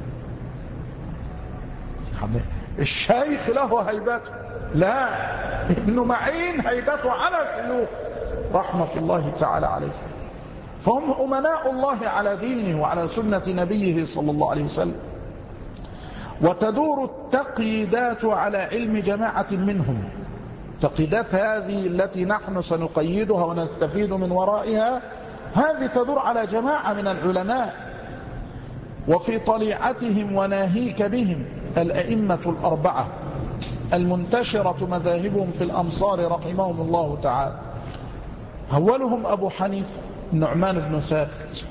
الشيخ له هيبته، لا، ابن معين هيبته على شيوخ رحمة الله تعالى عليه. فهم أمناء الله على دينه وعلى سنة نبيه صلى الله عليه وسلم. وتدور التقييدات على علم جماعة منهم. التقييدات هذه التي نحن سنقيدها ونستفيد من ورائها، هذه تدور على جماعة من العلماء، وفي طليعتهم وناهيك بهم الأئمة الأربعة المنتشرة مذاهبهم في الأمصار رحمهم الله تعالى. أولهم أبو حنيفة النعمان بن ثابت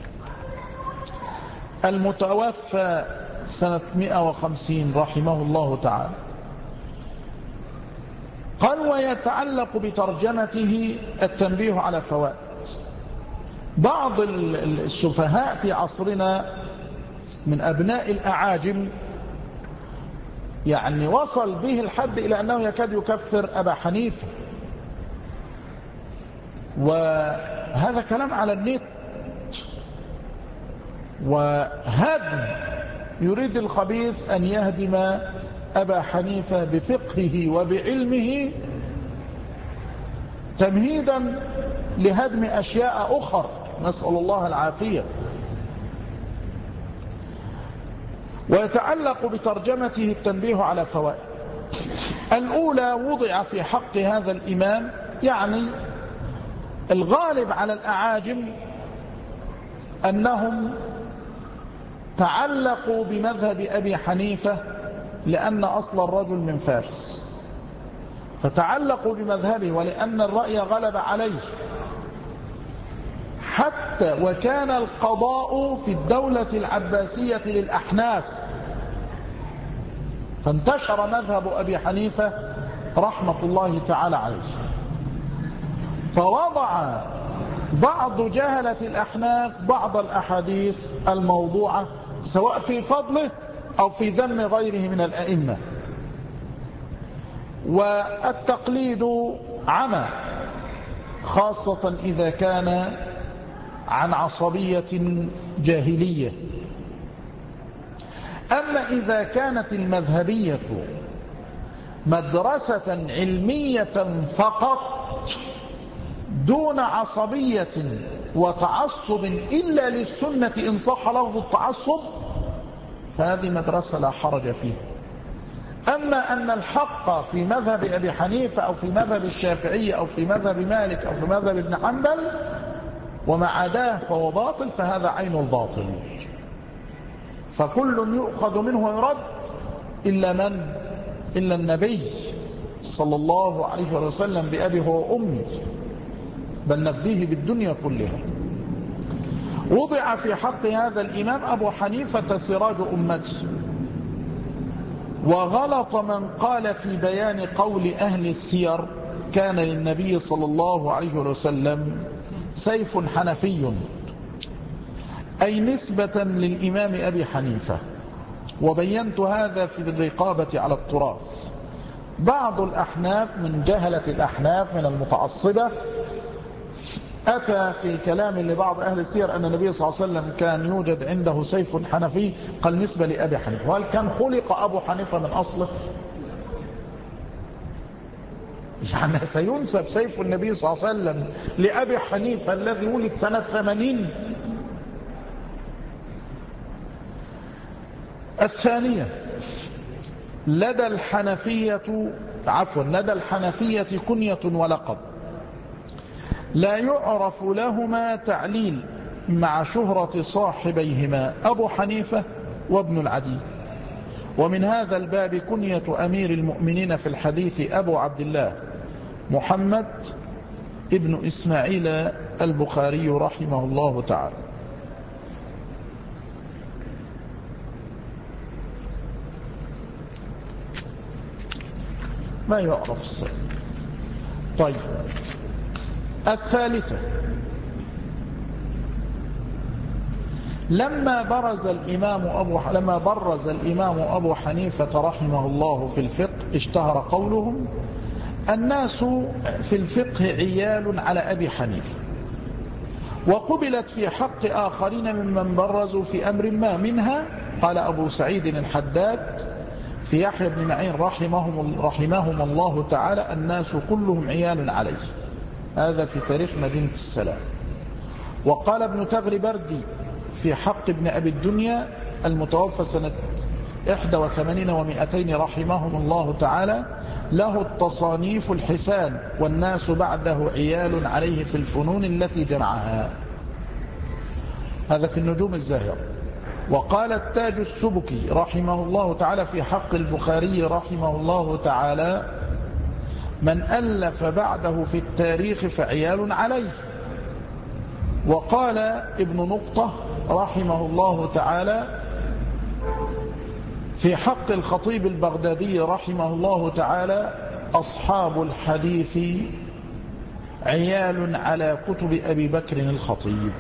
المتوفى سنة مئة وخمسين رحمه الله تعالى. قال ويتعلق بترجمته التنبيه على فوائد. بعض السفهاء في عصرنا من أبناء الأعاجم يعني وصل به الحد إلى أنه يكاد يكفر أبا حنيفة، وهذا كلام على النت، وهدم يريد الخبيث أن يهدم أبا حنيفة بفقهه وبعلمه تمهيدا لهدم أشياء أخرى، نسأل الله العافية. ويتعلق بترجمته التنبيه على فوائد. الأولى وضع في حق هذا الإمام، يعني الغالب على الأعاجم أنهم تعلقوا بمذهب أبي حنيفة لأن أصل الرجل من فارس، فتعلقوا بمذهبه ولأن الرأي غلب عليه، حتى وكان القضاء في الدولة العباسية للأحناف، فانتشر مذهب أبي حنيفة رحمة الله تعالى عليه. فوضع بعض جهلة الأحناف بعض الأحاديث الموضوعة سواء في فضله أو في ذم غيره من الأئمة. والتقليد عمى، خاصة إذا كان عن عصبية جاهلية. أما إذا كانت المذهبية مدرسة علمية فقط دون عصبية وتعصب إلا للسنة إن صح لفظ التعصب، فهذه مدرسة لا حرج فيها. أما أن الحق في مذهب أبي حنيفة أو في مذهب الشافعي أو في مذهب مالك أو في مذهب ابن حنبل وما عداه فهو باطل، فهذا عين الباطل. فكل يؤخذ منه ويرد إلا من إلا النبي صلى الله عليه وسلم بأبي هو أمي، بل نفديه بالدنيا كلها. وضع في حق هذا الإمام أبو حنيفة سراج أمته. وغلط من قال في بيان قول أهل السير كان للنبي صلى الله عليه وسلم سيف حنفي، أي نسبة للإمام أبي حنيفة، وبينت هذا في الرقابة على التراث. بعض الأحناف من جهلة الأحناف من المتعصبة أتى في كلام لبعض أهل السير أن النبي صلى الله عليه وسلم كان يوجد عنده سيف حنفي، قال نسبة لأبي حنيفة. وهل كان خلق أبو حنيفة من أصله؟ يعني سينسب سيف النبي صلى الله عليه وسلم لأبي حنيفة الذي ولد سنة ثمانين؟ الثانية، لدى الحنفية عفوا لدى الحنفية كنية ولقب لا يعرف لهما تعليل مع شهرة صاحبيهما أبو حنيفة وابن العدي. ومن هذا الباب كنية أمير المؤمنين في الحديث أبو عبد الله محمد ابن إسماعيل البخاري رحمه الله تعالى. ما يعرف السبب. طيب، الثالثة، لما برز الإمام أبو لما برز الإمام أبو حنيفة رحمه الله في الفقه اشتهر قولهم: الناس في الفقه عيال على أبي حنيفة. وقبلت في حق آخرين ممن برزوا في أمر ما، منها قال أبو سعيد الحداد في يحيى بن معين رحمهم, رحمهم الله تعالى: الناس كلهم عيال عليه. هذا في تاريخ مدينة السلام. وقال ابن تغربردي في حق ابن أبي الدنيا المتوفى سنة إحدى وثمانين ومئتين رحمهم الله تعالى: له التصانيف الحسان، والناس بعده عيال عليه في الفنون التي جمعها. هذا في النجوم الزاهرة. وقال التاج السبكي رحمه الله تعالى في حق البخاري رحمه الله تعالى: من ألف بعده في التاريخ فعيال عليه. وقال ابن نقطة رحمه الله تعالى في حق الخطيب البغدادي رحمه الله تعالى: أصحاب الحديث عيال على كتب أبي بكر الخطيب.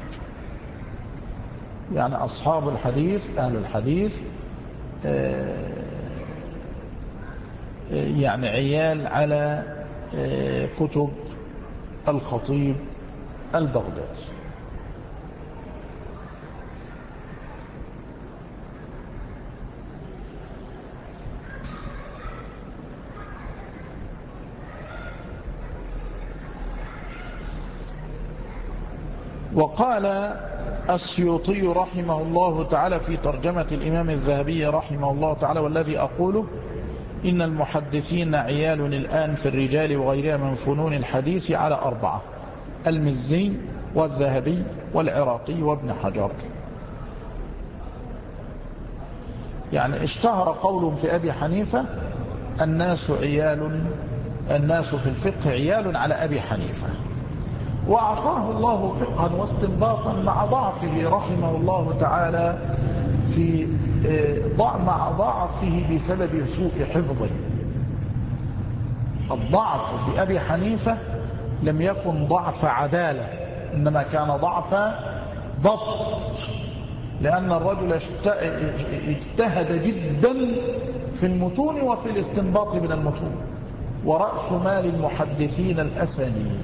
يعني أصحاب الحديث أهل الحديث يعني عيال على كتب الخطيب البغدادي. وقال السيوطي رحمه الله تعالى في ترجمة الإمام الذهبي رحمه الله تعالى: والذي أقوله إن المحدثين عيال الآن في الرجال وغيرها من فنون الحديث على أربعة: المزي والذهبي والعراقي وابن حجر. يعني اشتهر قول في أبي حنيفة: الناس عيال الناس في الفقه عيال على أبي حنيفة. وأعطاه الله فقها واستنباطا مع ضعفه رحمه الله تعالى في مع ضعفه بسبب سوء حفظه. الضعف في أبي حنيفة لم يكن ضعف عدالة، إنما كان ضعف ضبط، لأن الرجل اجتهد جدا في المتون وفي الاستنباط من المتون، ورأس مال المحدثين الأسانيد.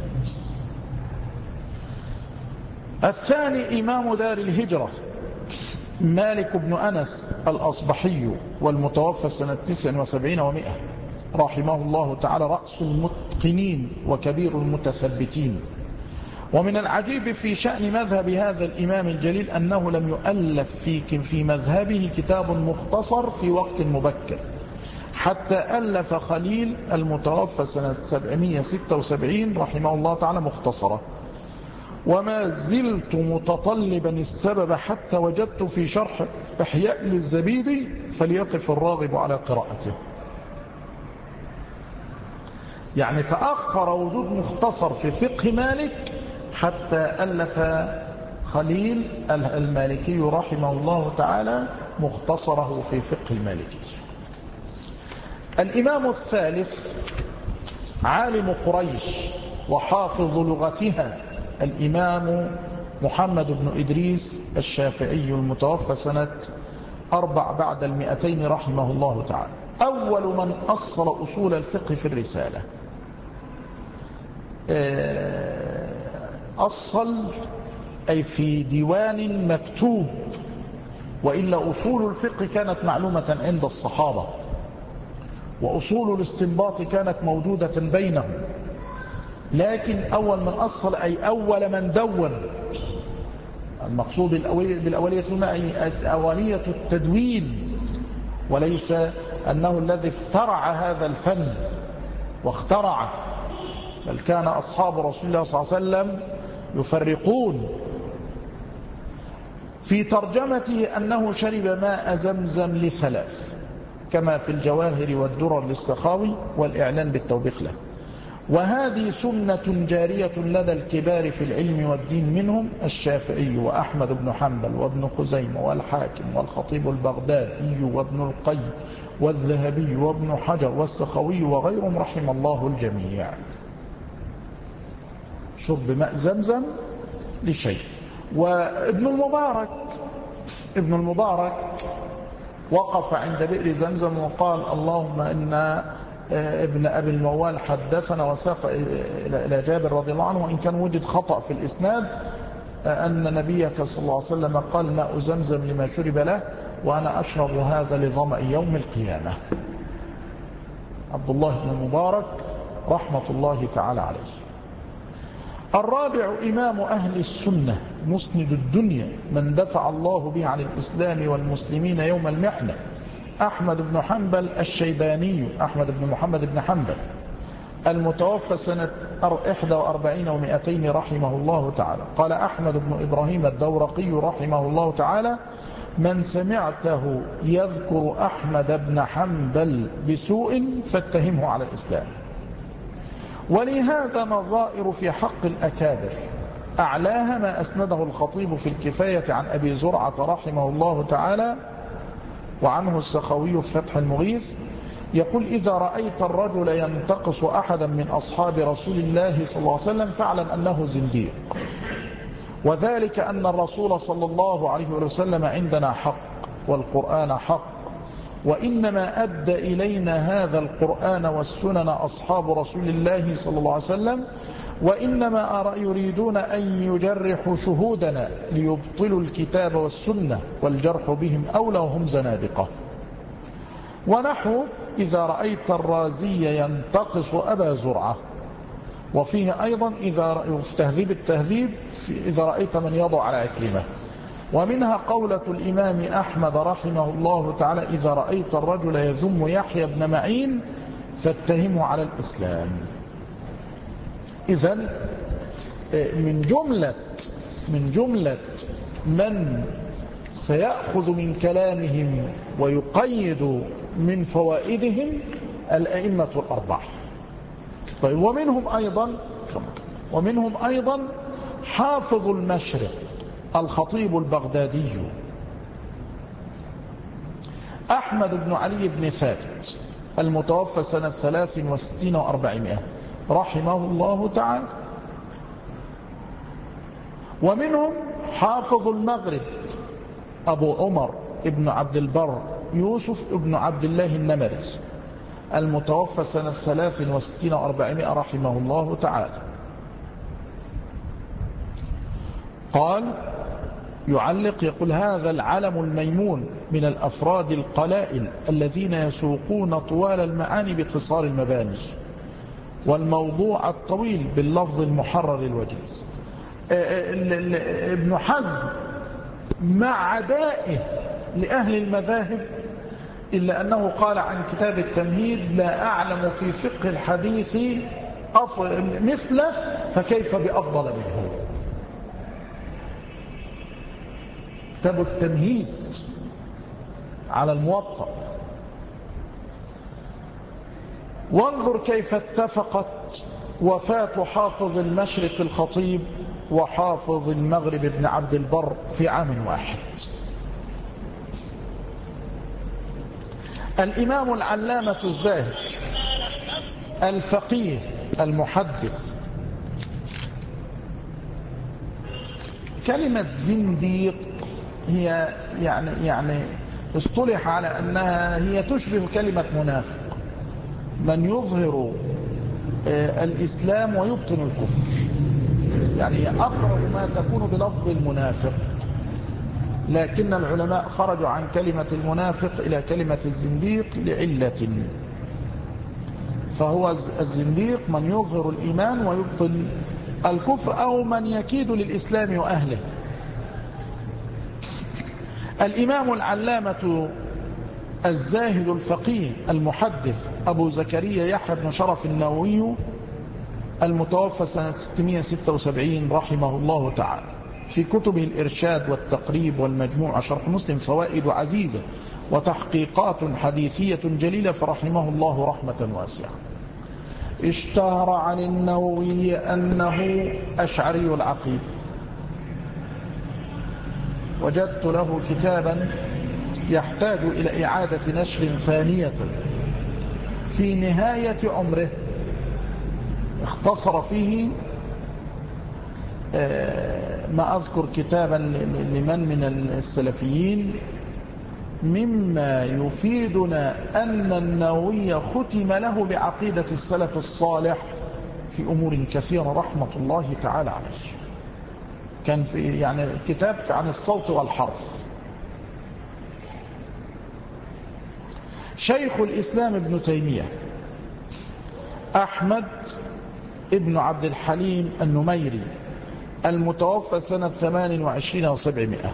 الثاني إمام دار الهجرة مالك بن أنس الأصبحي والمتوفى سنة تسع وسبعين ومئة رحمه الله تعالى، رأس المتقنين وكبير المتثبتين. ومن العجيب في شأن مذهب هذا الإمام الجليل أنه لم يؤلف في في مذهبه كتاب مختصر في وقت مبكر، حتى ألف خليل المتوفى سنة سبعمئة وستة وسبعين رحمه الله تعالى مختصرة. وما زلت متطلبا السبب حتى وجدت في شرح إحياء للزبيدي، فليقف الراغب على قراءته. يعني تأخر وجود مختصر في فقه مالك حتى ألف خليل المالكي رحمه الله تعالى مختصره في فقه المالكي. الإمام الثالث عالم قريش وحافظ لغتها الإمام محمد بن إدريس الشافعي المتوفى سنة أربع بعد المئتين رحمه الله تعالى، أول من أصل أصول الفقه في الرسالة. أصل أي في ديوان مكتوب، وإلا أصول الفقه كانت معلومة عند الصحابة، وأصول الاستنباط كانت موجودة بينهم، لكن أول من أصل أي أول من دون. المقصود بالأولية هنا أي أولية التدوين، وليس أنه الذي افترع هذا الفن واخترع، بل كان أصحاب رسول الله صلى الله عليه وسلم يفرقون. في ترجمته أنه شرب ماء زمزم لثلاث، كما في الجواهر والدرر للسخاوي والإعلان بالتوبيخ له. وهذه سنة جارية لدى الكبار في العلم والدين منهم الشافعي وأحمد بن حنبل وابن خزيمة والحاكم والخطيب البغدادي وابن القيم والذهبي وابن حجر والسخاوي وغيرهم رحم الله الجميع. شرب ماء زمزم لشيء. وابن المبارك ابن المبارك وقف عند بئر زمزم وقال اللهم إن ابن أبي الموال حدثنا وساق إلى جابر رضي الله عنه، وإن كان وجد خطأ في الإسناد أن نبيك صلى الله عليه وسلم قال ماء زمزم لما شرب له وأنا أشرب هذا لظمأ يوم القيامة. عبد الله بن المبارك رحمة الله تعالى عليه. الرابع إمام أهل السنة مسند الدنيا من دفع الله به عن الإسلام والمسلمين يوم المحنة، أحمد بن حنبل الشيباني، أحمد بن محمد بن حنبل المتوفى سنة إحدى وأربعين ومئتين رحمه الله تعالى. قال أحمد بن إبراهيم الدورقي رحمه الله تعالى من سمعته يذكر أحمد بن حنبل بسوء فاتهمه على الإسلام. ولهذا نظائر في حق الأكابر، أعلاها ما أسنده الخطيب في الكفاية عن أبي زرعة رحمه الله تعالى وعنه السخاوي في فتح المغيث، يقول إذا رأيت الرجل ينتقص أحدا من أصحاب رسول الله صلى الله عليه وسلم فاعلم أنه زنديق، وذلك أن الرسول صلى الله عليه وسلم عندنا حق والقرآن حق، وإنما أدى إلينا هذا القرآن والسنن أصحاب رسول الله صلى الله عليه وسلم، وإنما يريدون أن يجرحوا شهودنا ليبطلوا الكتاب والسنة والجرح بهم أولى وهم زنادقة. ونحو إذا رأيت الرازي ينتقص أبا زرعة، وفيه أيضا إذا في تهذيب التهذيب إذا رأيت من يضع على عكرمة. ومنها قولة الإمام أحمد رحمه الله تعالى إذا رأيت الرجل يذم يحيى بن معين فاتهمه على الإسلام. إذن من جملة من جملة من سيأخذ من كلامهم ويقيد من فوائدهم الأئمة الأربعة. طيب ومنهم أيضا ومنهم أيضا حافظ المشرق الخطيب البغدادي أحمد بن علي بن ثابت المتوفى سنة ثلاث وستين وأربعمائة رحمه الله تعالى. ومنهم حافظ المغرب أبو عمر ابن عبد البر يوسف ابن عبد الله النمري المتوفى سنة ثلاث وستين وأربعمائة رحمه الله تعالى. قال يعلق يقول هذا العلم الميمون من الأفراد القلائل الذين يسوقون طوال المعاني بقصار المباني، والموضوع الطويل باللفظ المحرر الوجيز. ابن حزم مع عدائه لأهل المذاهب إلا أنه قال عن كتاب التمهيد لا أعلم في فقه الحديث مثله فكيف بأفضل منه. كتاب التمهيد على الموطأ. وانظر كيف اتفقت وفاة حافظ المشرق الخطيب وحافظ المغرب ابن عبد البر في عام واحد. الإمام العلامة الزاهد الفقيه المحدث، كلمة زنديق هي يعني يعني اصطلح على أنها هي تشبه كلمة منافق، من يظهر الإسلام ويبطن الكفر، يعني أقرب ما تكون بلفظ المنافق، لكن العلماء خرجوا عن كلمة المنافق إلى كلمة الزنديق لعلة، فهو الزنديق من يظهر الإيمان ويبطن الكفر أو من يكيد للإسلام وأهله. الإمام العلامة الزاهد الفقيه المحدث أبو زكريا يحيى بن شرف النووي المتوفى سنة ستمائة وستة وسبعين رحمه الله تعالى، في كتبه الإرشاد والتقريب والمجموع شرح مسلم فوائد عزيزة وتحقيقات حديثية جليلة، فرحمه الله رحمة واسعة. اشتهر عن النووي أنه أشعري العقيدة، وجدت له كتابا يحتاج إلى إعادة نشر ثانية في نهاية عمره، اختصر فيه ما أذكر كتابا لمن من السلفيين مما يفيدنا أن النووي ختم له بعقيدة السلف الصالح في أمور كثيرة رحمة الله تعالى عليه. كان في يعني الكتاب عن الصوت والحرف. شيخ الإسلام ابن تيمية أحمد ابن عبد الحليم النميري المتوفى سنة ثمان وعشرين وسبعمائة.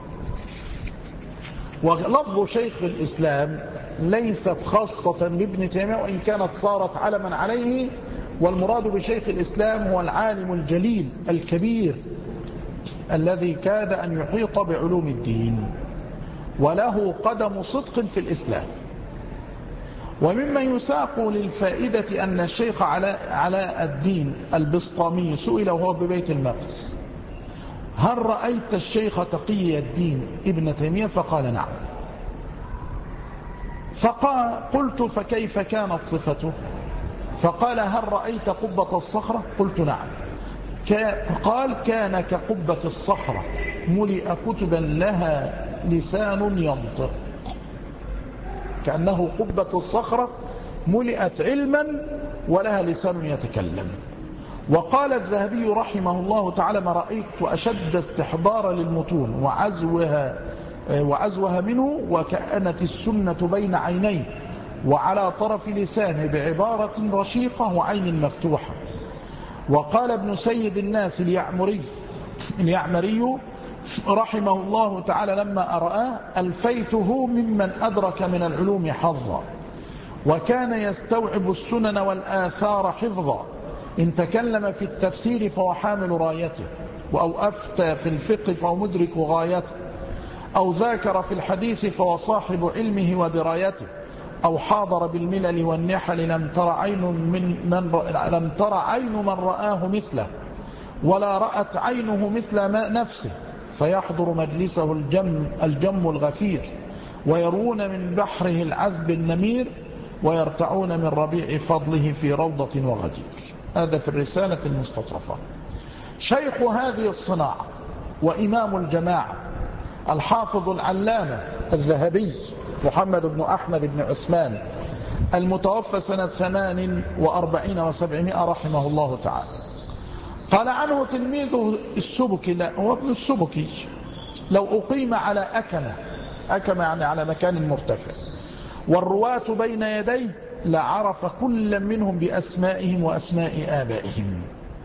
ولفظ شيخ الإسلام ليست خاصة بابن تيمية وإن كانت صارت علما عليه، والمراد بشيخ الإسلام هو العالم الجليل الكبير الذي كاد أن يحيط بعلوم الدين وله قدم صدق في الإسلام. ومما يساق للفائدة أن الشيخ علاء الدين البسطامي سئل وهو ببيت المقدس: هل رأيت الشيخ تقي الدين ابن تيمية؟ فقال نعم. فقال قلت فكيف كانت صفته؟ فقال هل رأيت قبة الصخرة؟ قلت نعم. قال كان كقبة الصخرة ملئ كتبا لها لسان ينطق، كأنه قبة الصخرة ملئت علما ولها لسان يتكلم. وقال الذهبي رحمه الله تعالى: ما رأيت أشد استحضارا للمتون وعزوها, وعزوها منه، وكأنت السنة بين عينيه وعلى طرف لسانه بعبارة رشيقة وعين مفتوحة. وقال ابن سيد الناس اليعمري, اليعمري رحمه الله تعالى: لما أرآه ألفيته ممن أدرك من العلوم حظا، وكان يستوعب السنن والآثار حفظا، إن تكلم في التفسير فهو حامل رايته، أو أفتى في الفقه فهو مدرك غايته، أو ذاكر في الحديث فهو صاحب علمه ودرايته، أو حاضر بالملل والنحل لم تر عين من, من لم تر عين من رآه مثله، ولا رأت عينه مثل نفسه، فيحضر مجلسه الجم, الجم الغفير، ويرون من بحره العذب النمير، ويرتعون من ربيع فضله في روضة وغدير. هذا في الرسالة المستطرفة. شيخ هذه الصناعة وإمام الجماعة الحافظ العلامة الذهبي محمد بن أحمد بن عثمان المتوفى سنة ثمان وأربعين وسبعمائة رحمه الله تعالى. قال عنه تلميذه السبكي، لا هو ابن السبكي: لو أقيم على أكمة، أكمة يعني على مكان مرتفع، والرواة بين يديه لعرف كل منهم بأسمائهم وأسماء آبائهم.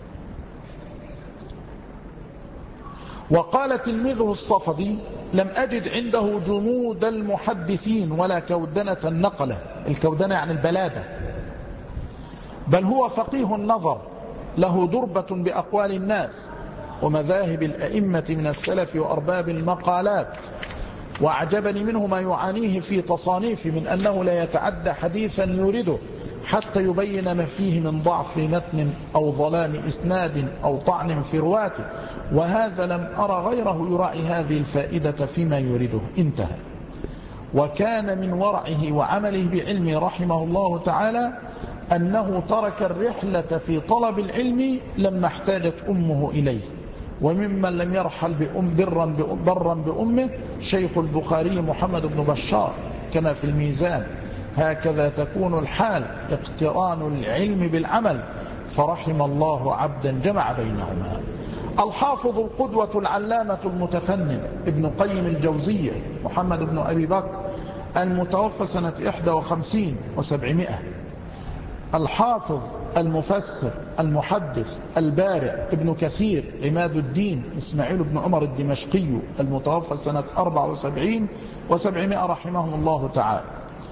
وقال تلميذه الصفدي: لم أجد عنده جنود المحدثين ولا كودنة النقلة، الكودنة يعني البلادة، بل هو فقيه النظر له دربة بأقوال الناس ومذاهب الأئمة من السلف وأرباب المقالات. وأعجبني منه ما يعانيه في تصانيفه من أنه لا يتعدى حديثا يورده حتى يبين ما فيه من ضعف متن أو ظلام إسناد أو طعن في رواته، وهذا لم أرى غيره يراعي هذه الفائدة فيما يريده. انتهى. وكان من ورعه وعمله بعلمه رحمه الله تعالى أنه ترك الرحلة في طلب العلم لما احتاجت أمه إليه. وممن لم يرحل بأم برا, برا بأمه شيخ البخاري محمد بن بشار كما في الميزان. هكذا تكون الحال، اقتران العلم بالعمل، فرحم الله عبدا جمع بينهما. الحافظ القدوة العلامة المتفنن ابن قيم الجوزية محمد بن أبي بكر المتوفى سنة إحدى وخمسين وسبعمائة. الحافظ المفسر المحدث البارع ابن كثير عماد الدين إسماعيل بن عمر الدمشقي المتوفى سنة أربع وسبعين وسبعمائة رحمه الله تعالى.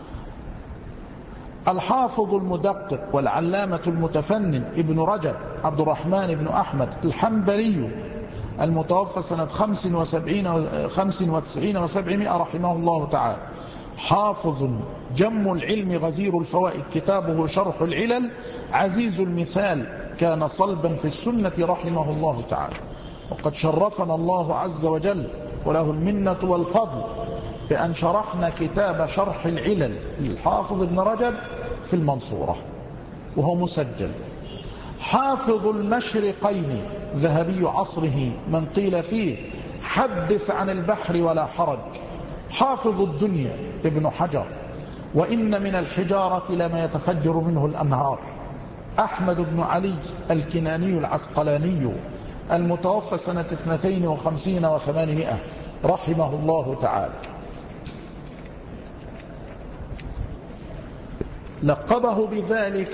الحافظ المدقق والعلامة المتفنن ابن رجب عبد الرحمن بن أحمد الحنبلي المتوفى سنة خمس وسبعين خمس وتسعين وسبعمائة رحمه الله تعالى. حافظ جم العلم غزير الفوائد، كتابه شرح العلل عزيز المثال، كان صلبا في السنة رحمه الله تعالى. وقد شرفنا الله عز وجل وله المنة والفضل بأن شرحنا كتاب شرح العلل للحافظ ابن رجب في المنصورة وهو مسجل. حافظ المشرقين ذهبي عصره من قيل فيه حدث عن البحر ولا حرج. حافظ الدنيا ابن حجر وإن من الحجارة لما يتفجر منه الأنهار. أحمد بن علي الكناني العسقلاني المتوفى سنة اثنتين وخمسين وثمانمائة رحمه الله تعالى. لقبه بذلك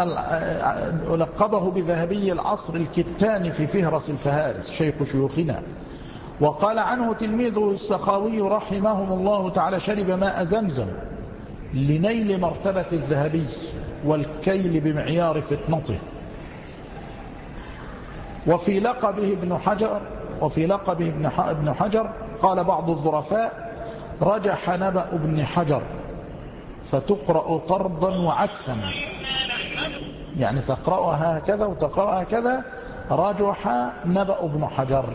لقبه بذهبي العصر الكتاني في فهرس الفهارس شيخ شيوخنا. وقال عنه تلميذه السخاوي رحمهم الله تعالى شرب ماء زمزم لنيل مرتبة الذهبي والكيل بمعيار فتنته. وفي لقبه ابن حجر وفي لقبه ابن حجر قال بعض الظرفاء رجح نبأ ابن حجر، فتقرأ طردا وعكسا، يعني تقرأها هكذا وتقرأها هكذا. رجح نبأ ابن حجر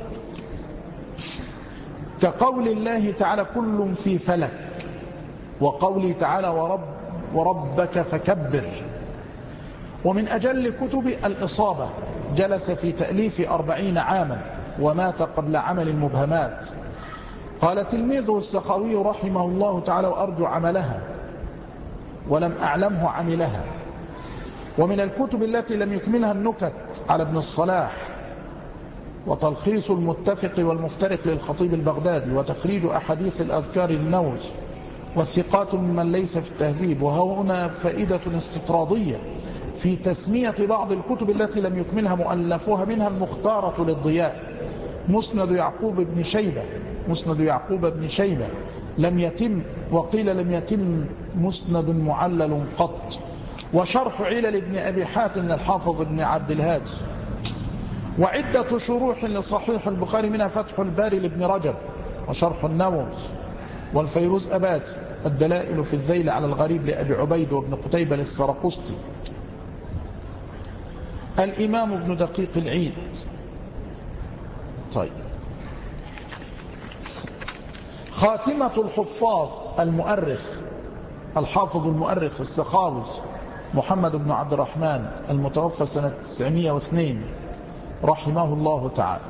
كقول الله تعالى كل في فلك، وقوله تعالى ورب وربك فكبر. ومن أجل كتب الإصابة، جلس في تأليف أربعين عاما ومات قبل عمل المبهمات. قال تلميذه السخاوي رحمه الله تعالى وأرجو عملها ولم أعلمه عملها. ومن الكتب التي لم يكملها النكت على ابن الصلاح، وتلخيص المتفق والمفترق للخطيب البغدادي، وتخريج أحاديث الأذكار النووي، والثقات ممن ليس في التهذيب. وهنا فائدة استطرادية في تسمية بعض الكتب التي لم يكملها مؤلفوها، منها المختارة للضياء مسند يعقوب بن شيبة مسند يعقوب بن شيبة لم يتم، وقيل لم يتم مسند معلل قط. وشرح علل ابن أبي حاتم للحافظ ابن عبد الهادي. وعدة شروح لصحيح البخاري منها فتح الباري لابن رجب، وشرح النووي، والفيروز أباتي، الدلائل في الذيل على الغريب لأبي عبيد وابن قتيبة للسرقسطي، الإمام ابن دقيق العيد. طيب، خاتمة الحفاظ المؤرخ الحافظ المؤرخ السخاوي محمد بن عبد الرحمن المتوفى سنة تسعمائة واثنين رحمه الله تعالى.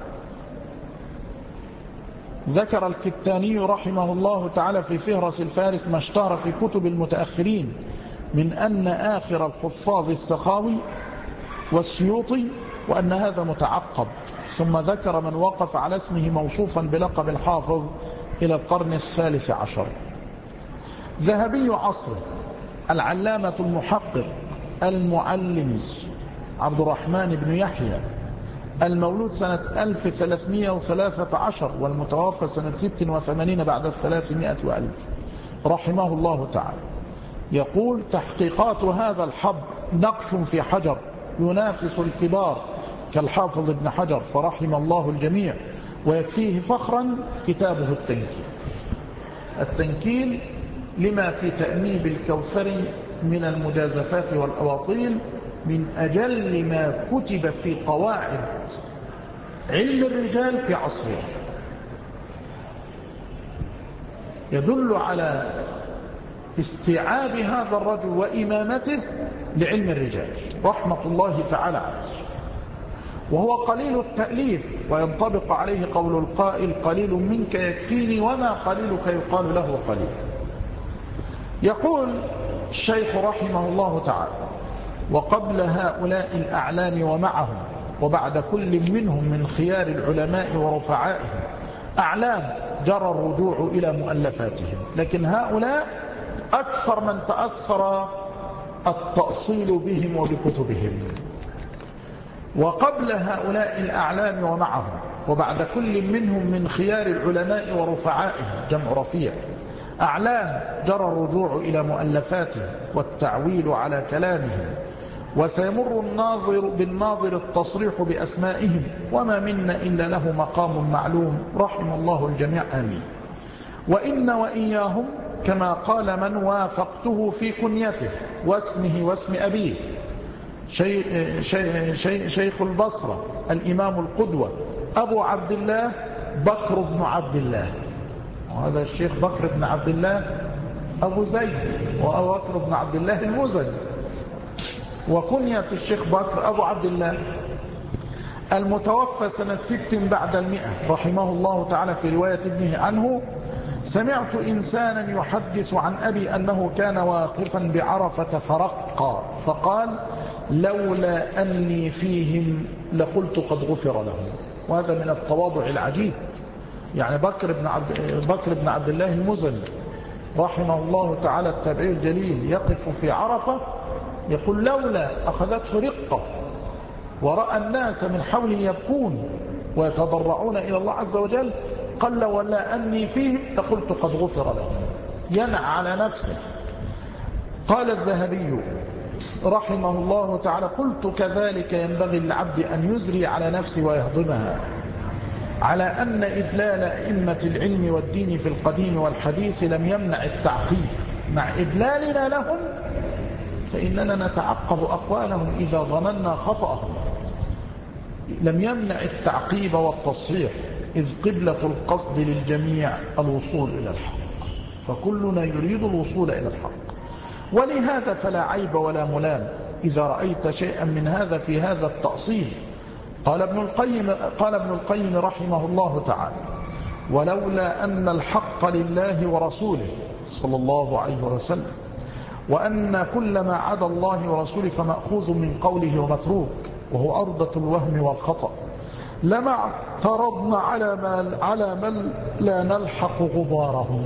ذكر الكتاني رحمه الله تعالى في فهرس الفارس ما اشتهر في كتب المتأخرين من أن آخر الحفاظ السخاوي والسيوطي، وأن هذا متعقب. ثم ذكر من وقف على اسمه موصوفا بلقب الحافظ إلى القرن الثالث عشر. ذهبي عصره العلامة المحقق المعلمي عبد الرحمن بن يحيى المولود سنة ألف وثلاثمائة وثلاثة عشر والمتوفى سنة ست وثمانين بعد الثلاثمائة وألف رحمه الله تعالى، يقول تحقيقات هذا الحبر نقش في حجر ينافس الكبار كالحافظ ابن حجر فرحم الله الجميع. ويكفيه فخرا كتابه التنكيل التنكيل لما في تأنيب الكوثري من المجازفات والأباطيل من أجل ما كتب في قواعد علم الرجال في عصرنا، يدل على استيعاب هذا الرجل وإمامته لعلم الرجال رحمة الله تعالى عليه. وهو قليل التأليف، وينطبق عليه قول القائل: قليل منك يكفيني وما قليلك يقال له قليل. يقول الشيخ رحمه الله تعالى: وقبل هؤلاء الأعلام ومعهم وبعد كل منهم من خيار العلماء ورفعائهم أعلام جرى الرجوع إلى مؤلفاتهم، لكن هؤلاء أكثر من تأثر التأصيل بهم وبكتبهم. وقبل هؤلاء الأعلام ومعهم وبعد كل منهم من خيار العلماء ورفعائهم جمع رفيع أعلام جرى الرجوع إلى مؤلفاتهم والتعويل على كلامهم، وسيمر الناظر بالناظر التصريح بأسمائهم، وما منا إلا له مقام معلوم رحم الله الجميع آمين. وإن وإياهم كما قال من وافقته في كنيته واسمه واسم أبيه شي شي شي شيخ البصرة الإمام القدوة أبو عبد الله بكر بن عبد الله، وهذا الشيخ بكر بن عبد الله أبو زيد وأبو بكر بن عبد الله المزني، وكنية الشيخ بكر أبو عبد الله، المتوفى سنة ست بعد المئة رحمه الله تعالى. في رواية ابنه عنه: سمعت إنسانا يحدث عن أبي أنه كان واقفا بعرفة فرقا فقال: لولا أني فيهم لقلت قد غفر لهم. وهذا من التواضع العجيب. يعني بكر بن عبد, بكر بن عبد الله المزني رحمه الله تعالى التابعي الجليل يقف في عرفة يقول: لولا أخذته رقة ورأى الناس من حوله يبكون ويتضرعون إلى الله عز وجل قال: ولا أني فيهم لقلت قد غفر لهم. ينع على نفسه. قال الذهبي رحمه الله تعالى: قلت كذلك ينبغي للعبد أن يزري على نفسه ويهضمها، على أن إدلال أئمة العلم والدين في القديم والحديث لم يمنع التعقيب، مع إدلالنا لهم فإننا نتعقب أقوالهم إذا ظننا خطأهم، لم يمنع التعقيب والتصحيح، إذ قبلة القصد للجميع الوصول إلى الحق، فكلنا يريد الوصول إلى الحق. ولهذا فلا عيب ولا ملام إذا رأيت شيئا من هذا في هذا التأصيل. قال ابن القيم, قال ابن القيم رحمه الله تعالى: ولولا أن الحق لله ورسوله صلى الله عليه وسلم، وأن كل ما عدا الله ورسوله فمأخوذ من قوله ومتروك، وهو عرضة الوهم والخطأ، لما اعترضنا على من, على من لا نلحق غبارهم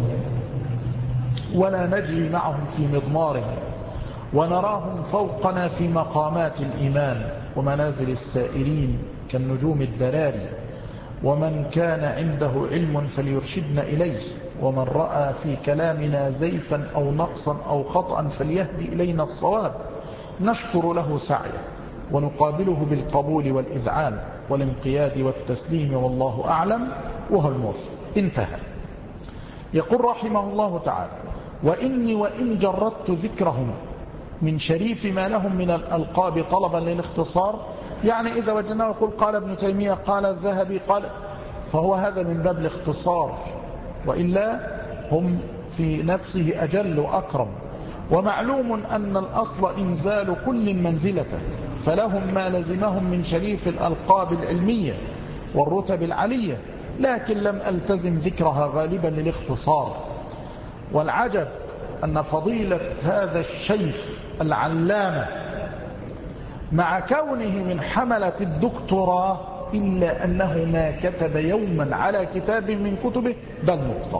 ولا نجري معهم في مضمارهم، ونراهم فوقنا في مقامات الإيمان ومنازل السائرين كالنجوم الدراري. ومن كان عنده علم فليرشدنا إليه، ومن رأى في كلامنا زيفا أو نقصا أو خطأ فليهدي إلينا الصواب، نشكر له سعيه ونقابله بالقبول والإذعان والانقياد والتسليم، والله أعلم وهو الموفق. انتهى. يقول رحمه الله تعالى: وإني وإن جردت ذكرهم من شريف ما لهم من الألقاب طلبا للاختصار، يعني إذا وجدناه يقول قال ابن تيمية قال الذهبي قال، فهو هذا من باب الاختصار، وإلا هم في نفسه أجل وأكرم. ومعلوم أن الأصل إنزال كل منزلته، فلهم ما لزمهم من شريف الألقاب العلمية والرتب العلية، لكن لم ألتزم ذكرها غالبا للاختصار. والعجب أن فضيلة هذا الشيخ العلامة مع كونه من حملة الدكتوراه إلا أنه ما كتب يوما على كتاب من كتبه بل نقطة،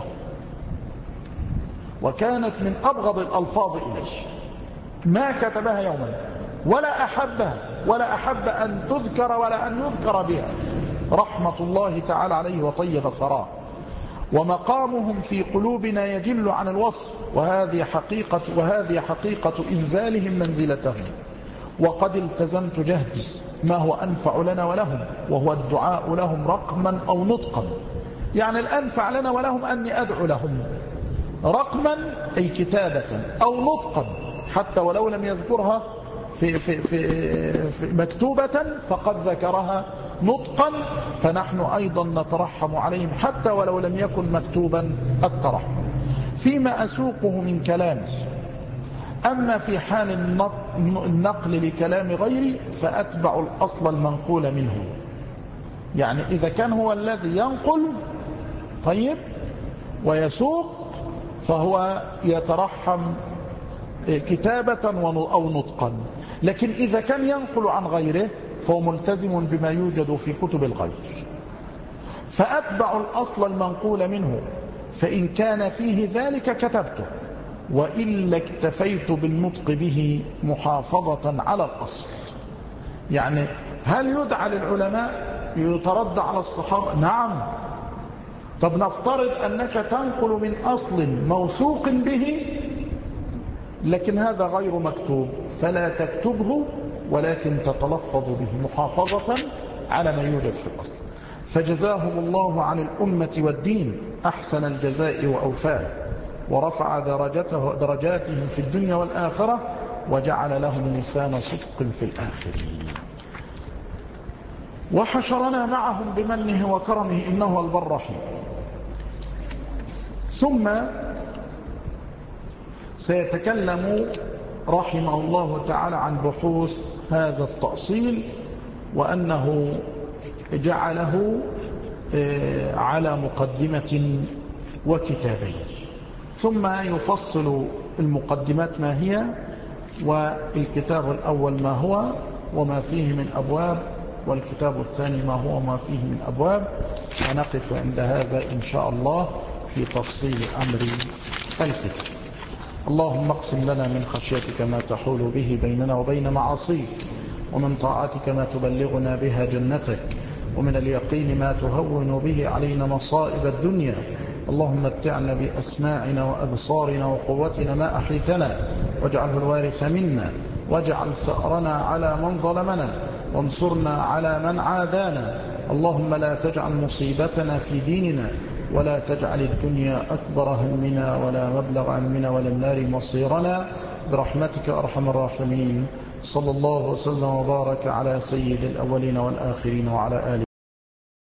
وكانت من أبغض الألفاظ إليه، ما كتبها يوما ولا أحبها ولا أحب أن تذكر ولا أن يذكر بها، رحمة الله تعالى عليه وطيب ثراه. ومقامهم في قلوبنا يجل عن الوصف، وهذه حقيقة, وهذه حقيقة إنزالهم منزلتهم. وقد التزمت جهدي ما هو أنفع لنا ولهم، وهو الدعاء لهم رقما أو نطقا. يعني الأنفع لنا ولهم أني أدعو لهم رقما أي كتابة أو نطقا حتى ولو لم يذكرها في في في في مكتوبة فقد ذكرها نطقا، فنحن أيضا نترحم عليهم حتى ولو لم يكن مكتوبا الترحم فيما أسوقه من كلامه. أما في حال النقل لكلام غيري فأتبع الأصل المنقول منه. يعني إذا كان هو الذي ينقل طيب ويسوق فهو يترحم كتابة أو نطقا، لكن إذا كان ينقل عن غيره فهو ملتزم بما يوجد في كتب الغير، فأتبع الأصل المنقول منه، فإن كان فيه ذلك كتبته، وإلا اكتفيت بالنطق به محافظة على الأصل. يعني هل يدعى للعلماء يترد على الصحابة؟ نعم. طب نفترض أنك تنقل من أصل موثوق به لكن هذا غير مكتوب، فلا تكتبه ولكن تتلفظ به محافظة على ما يوجد في الأصل. فجزاهم الله عن الأمة والدين أحسن الجزاء وأوفاه، ورفع درجته درجاتهم في الدنيا والآخرة، وجعل لهم لسان صدق في الآخرين، وحشرنا معهم بمنه وكرمه إنه البر الرحيم. ثم سيتكلم رحمه الله تعالى عن بحوث هذا التأصيل، وأنه جعله على مقدمة وكتابين، ثم يفصل المقدمات ما هي، والكتاب الأول ما هو وما فيه من أبواب، والكتاب الثاني ما هو وما فيه من أبواب، ونقف عند هذا إن شاء الله في تفصيل أمر الكتاب. اللهم اقسم لنا من خشيتك ما تحول به بيننا وبين معاصيك، ومن طاعتك ما تبلغنا بها جنتك، ومن اليقين ما تهون به علينا مصائب الدنيا. اللهم متعنا بأسماعنا وأبصارنا وقوتنا ما أحيتنا، واجعله الوارث منا، واجعل ثأرنا على من ظلمنا، وانصرنا على من عادانا. اللهم لا تجعل مصيبتنا في ديننا، ولا تجعل الدنيا أكبر همنا ولا مبلغ علمنا ولا النار مصيرنا، برحمتك أرحم الراحمين. صلى الله وسلم وبارك على سيد الأولين والآخرين وعلى آله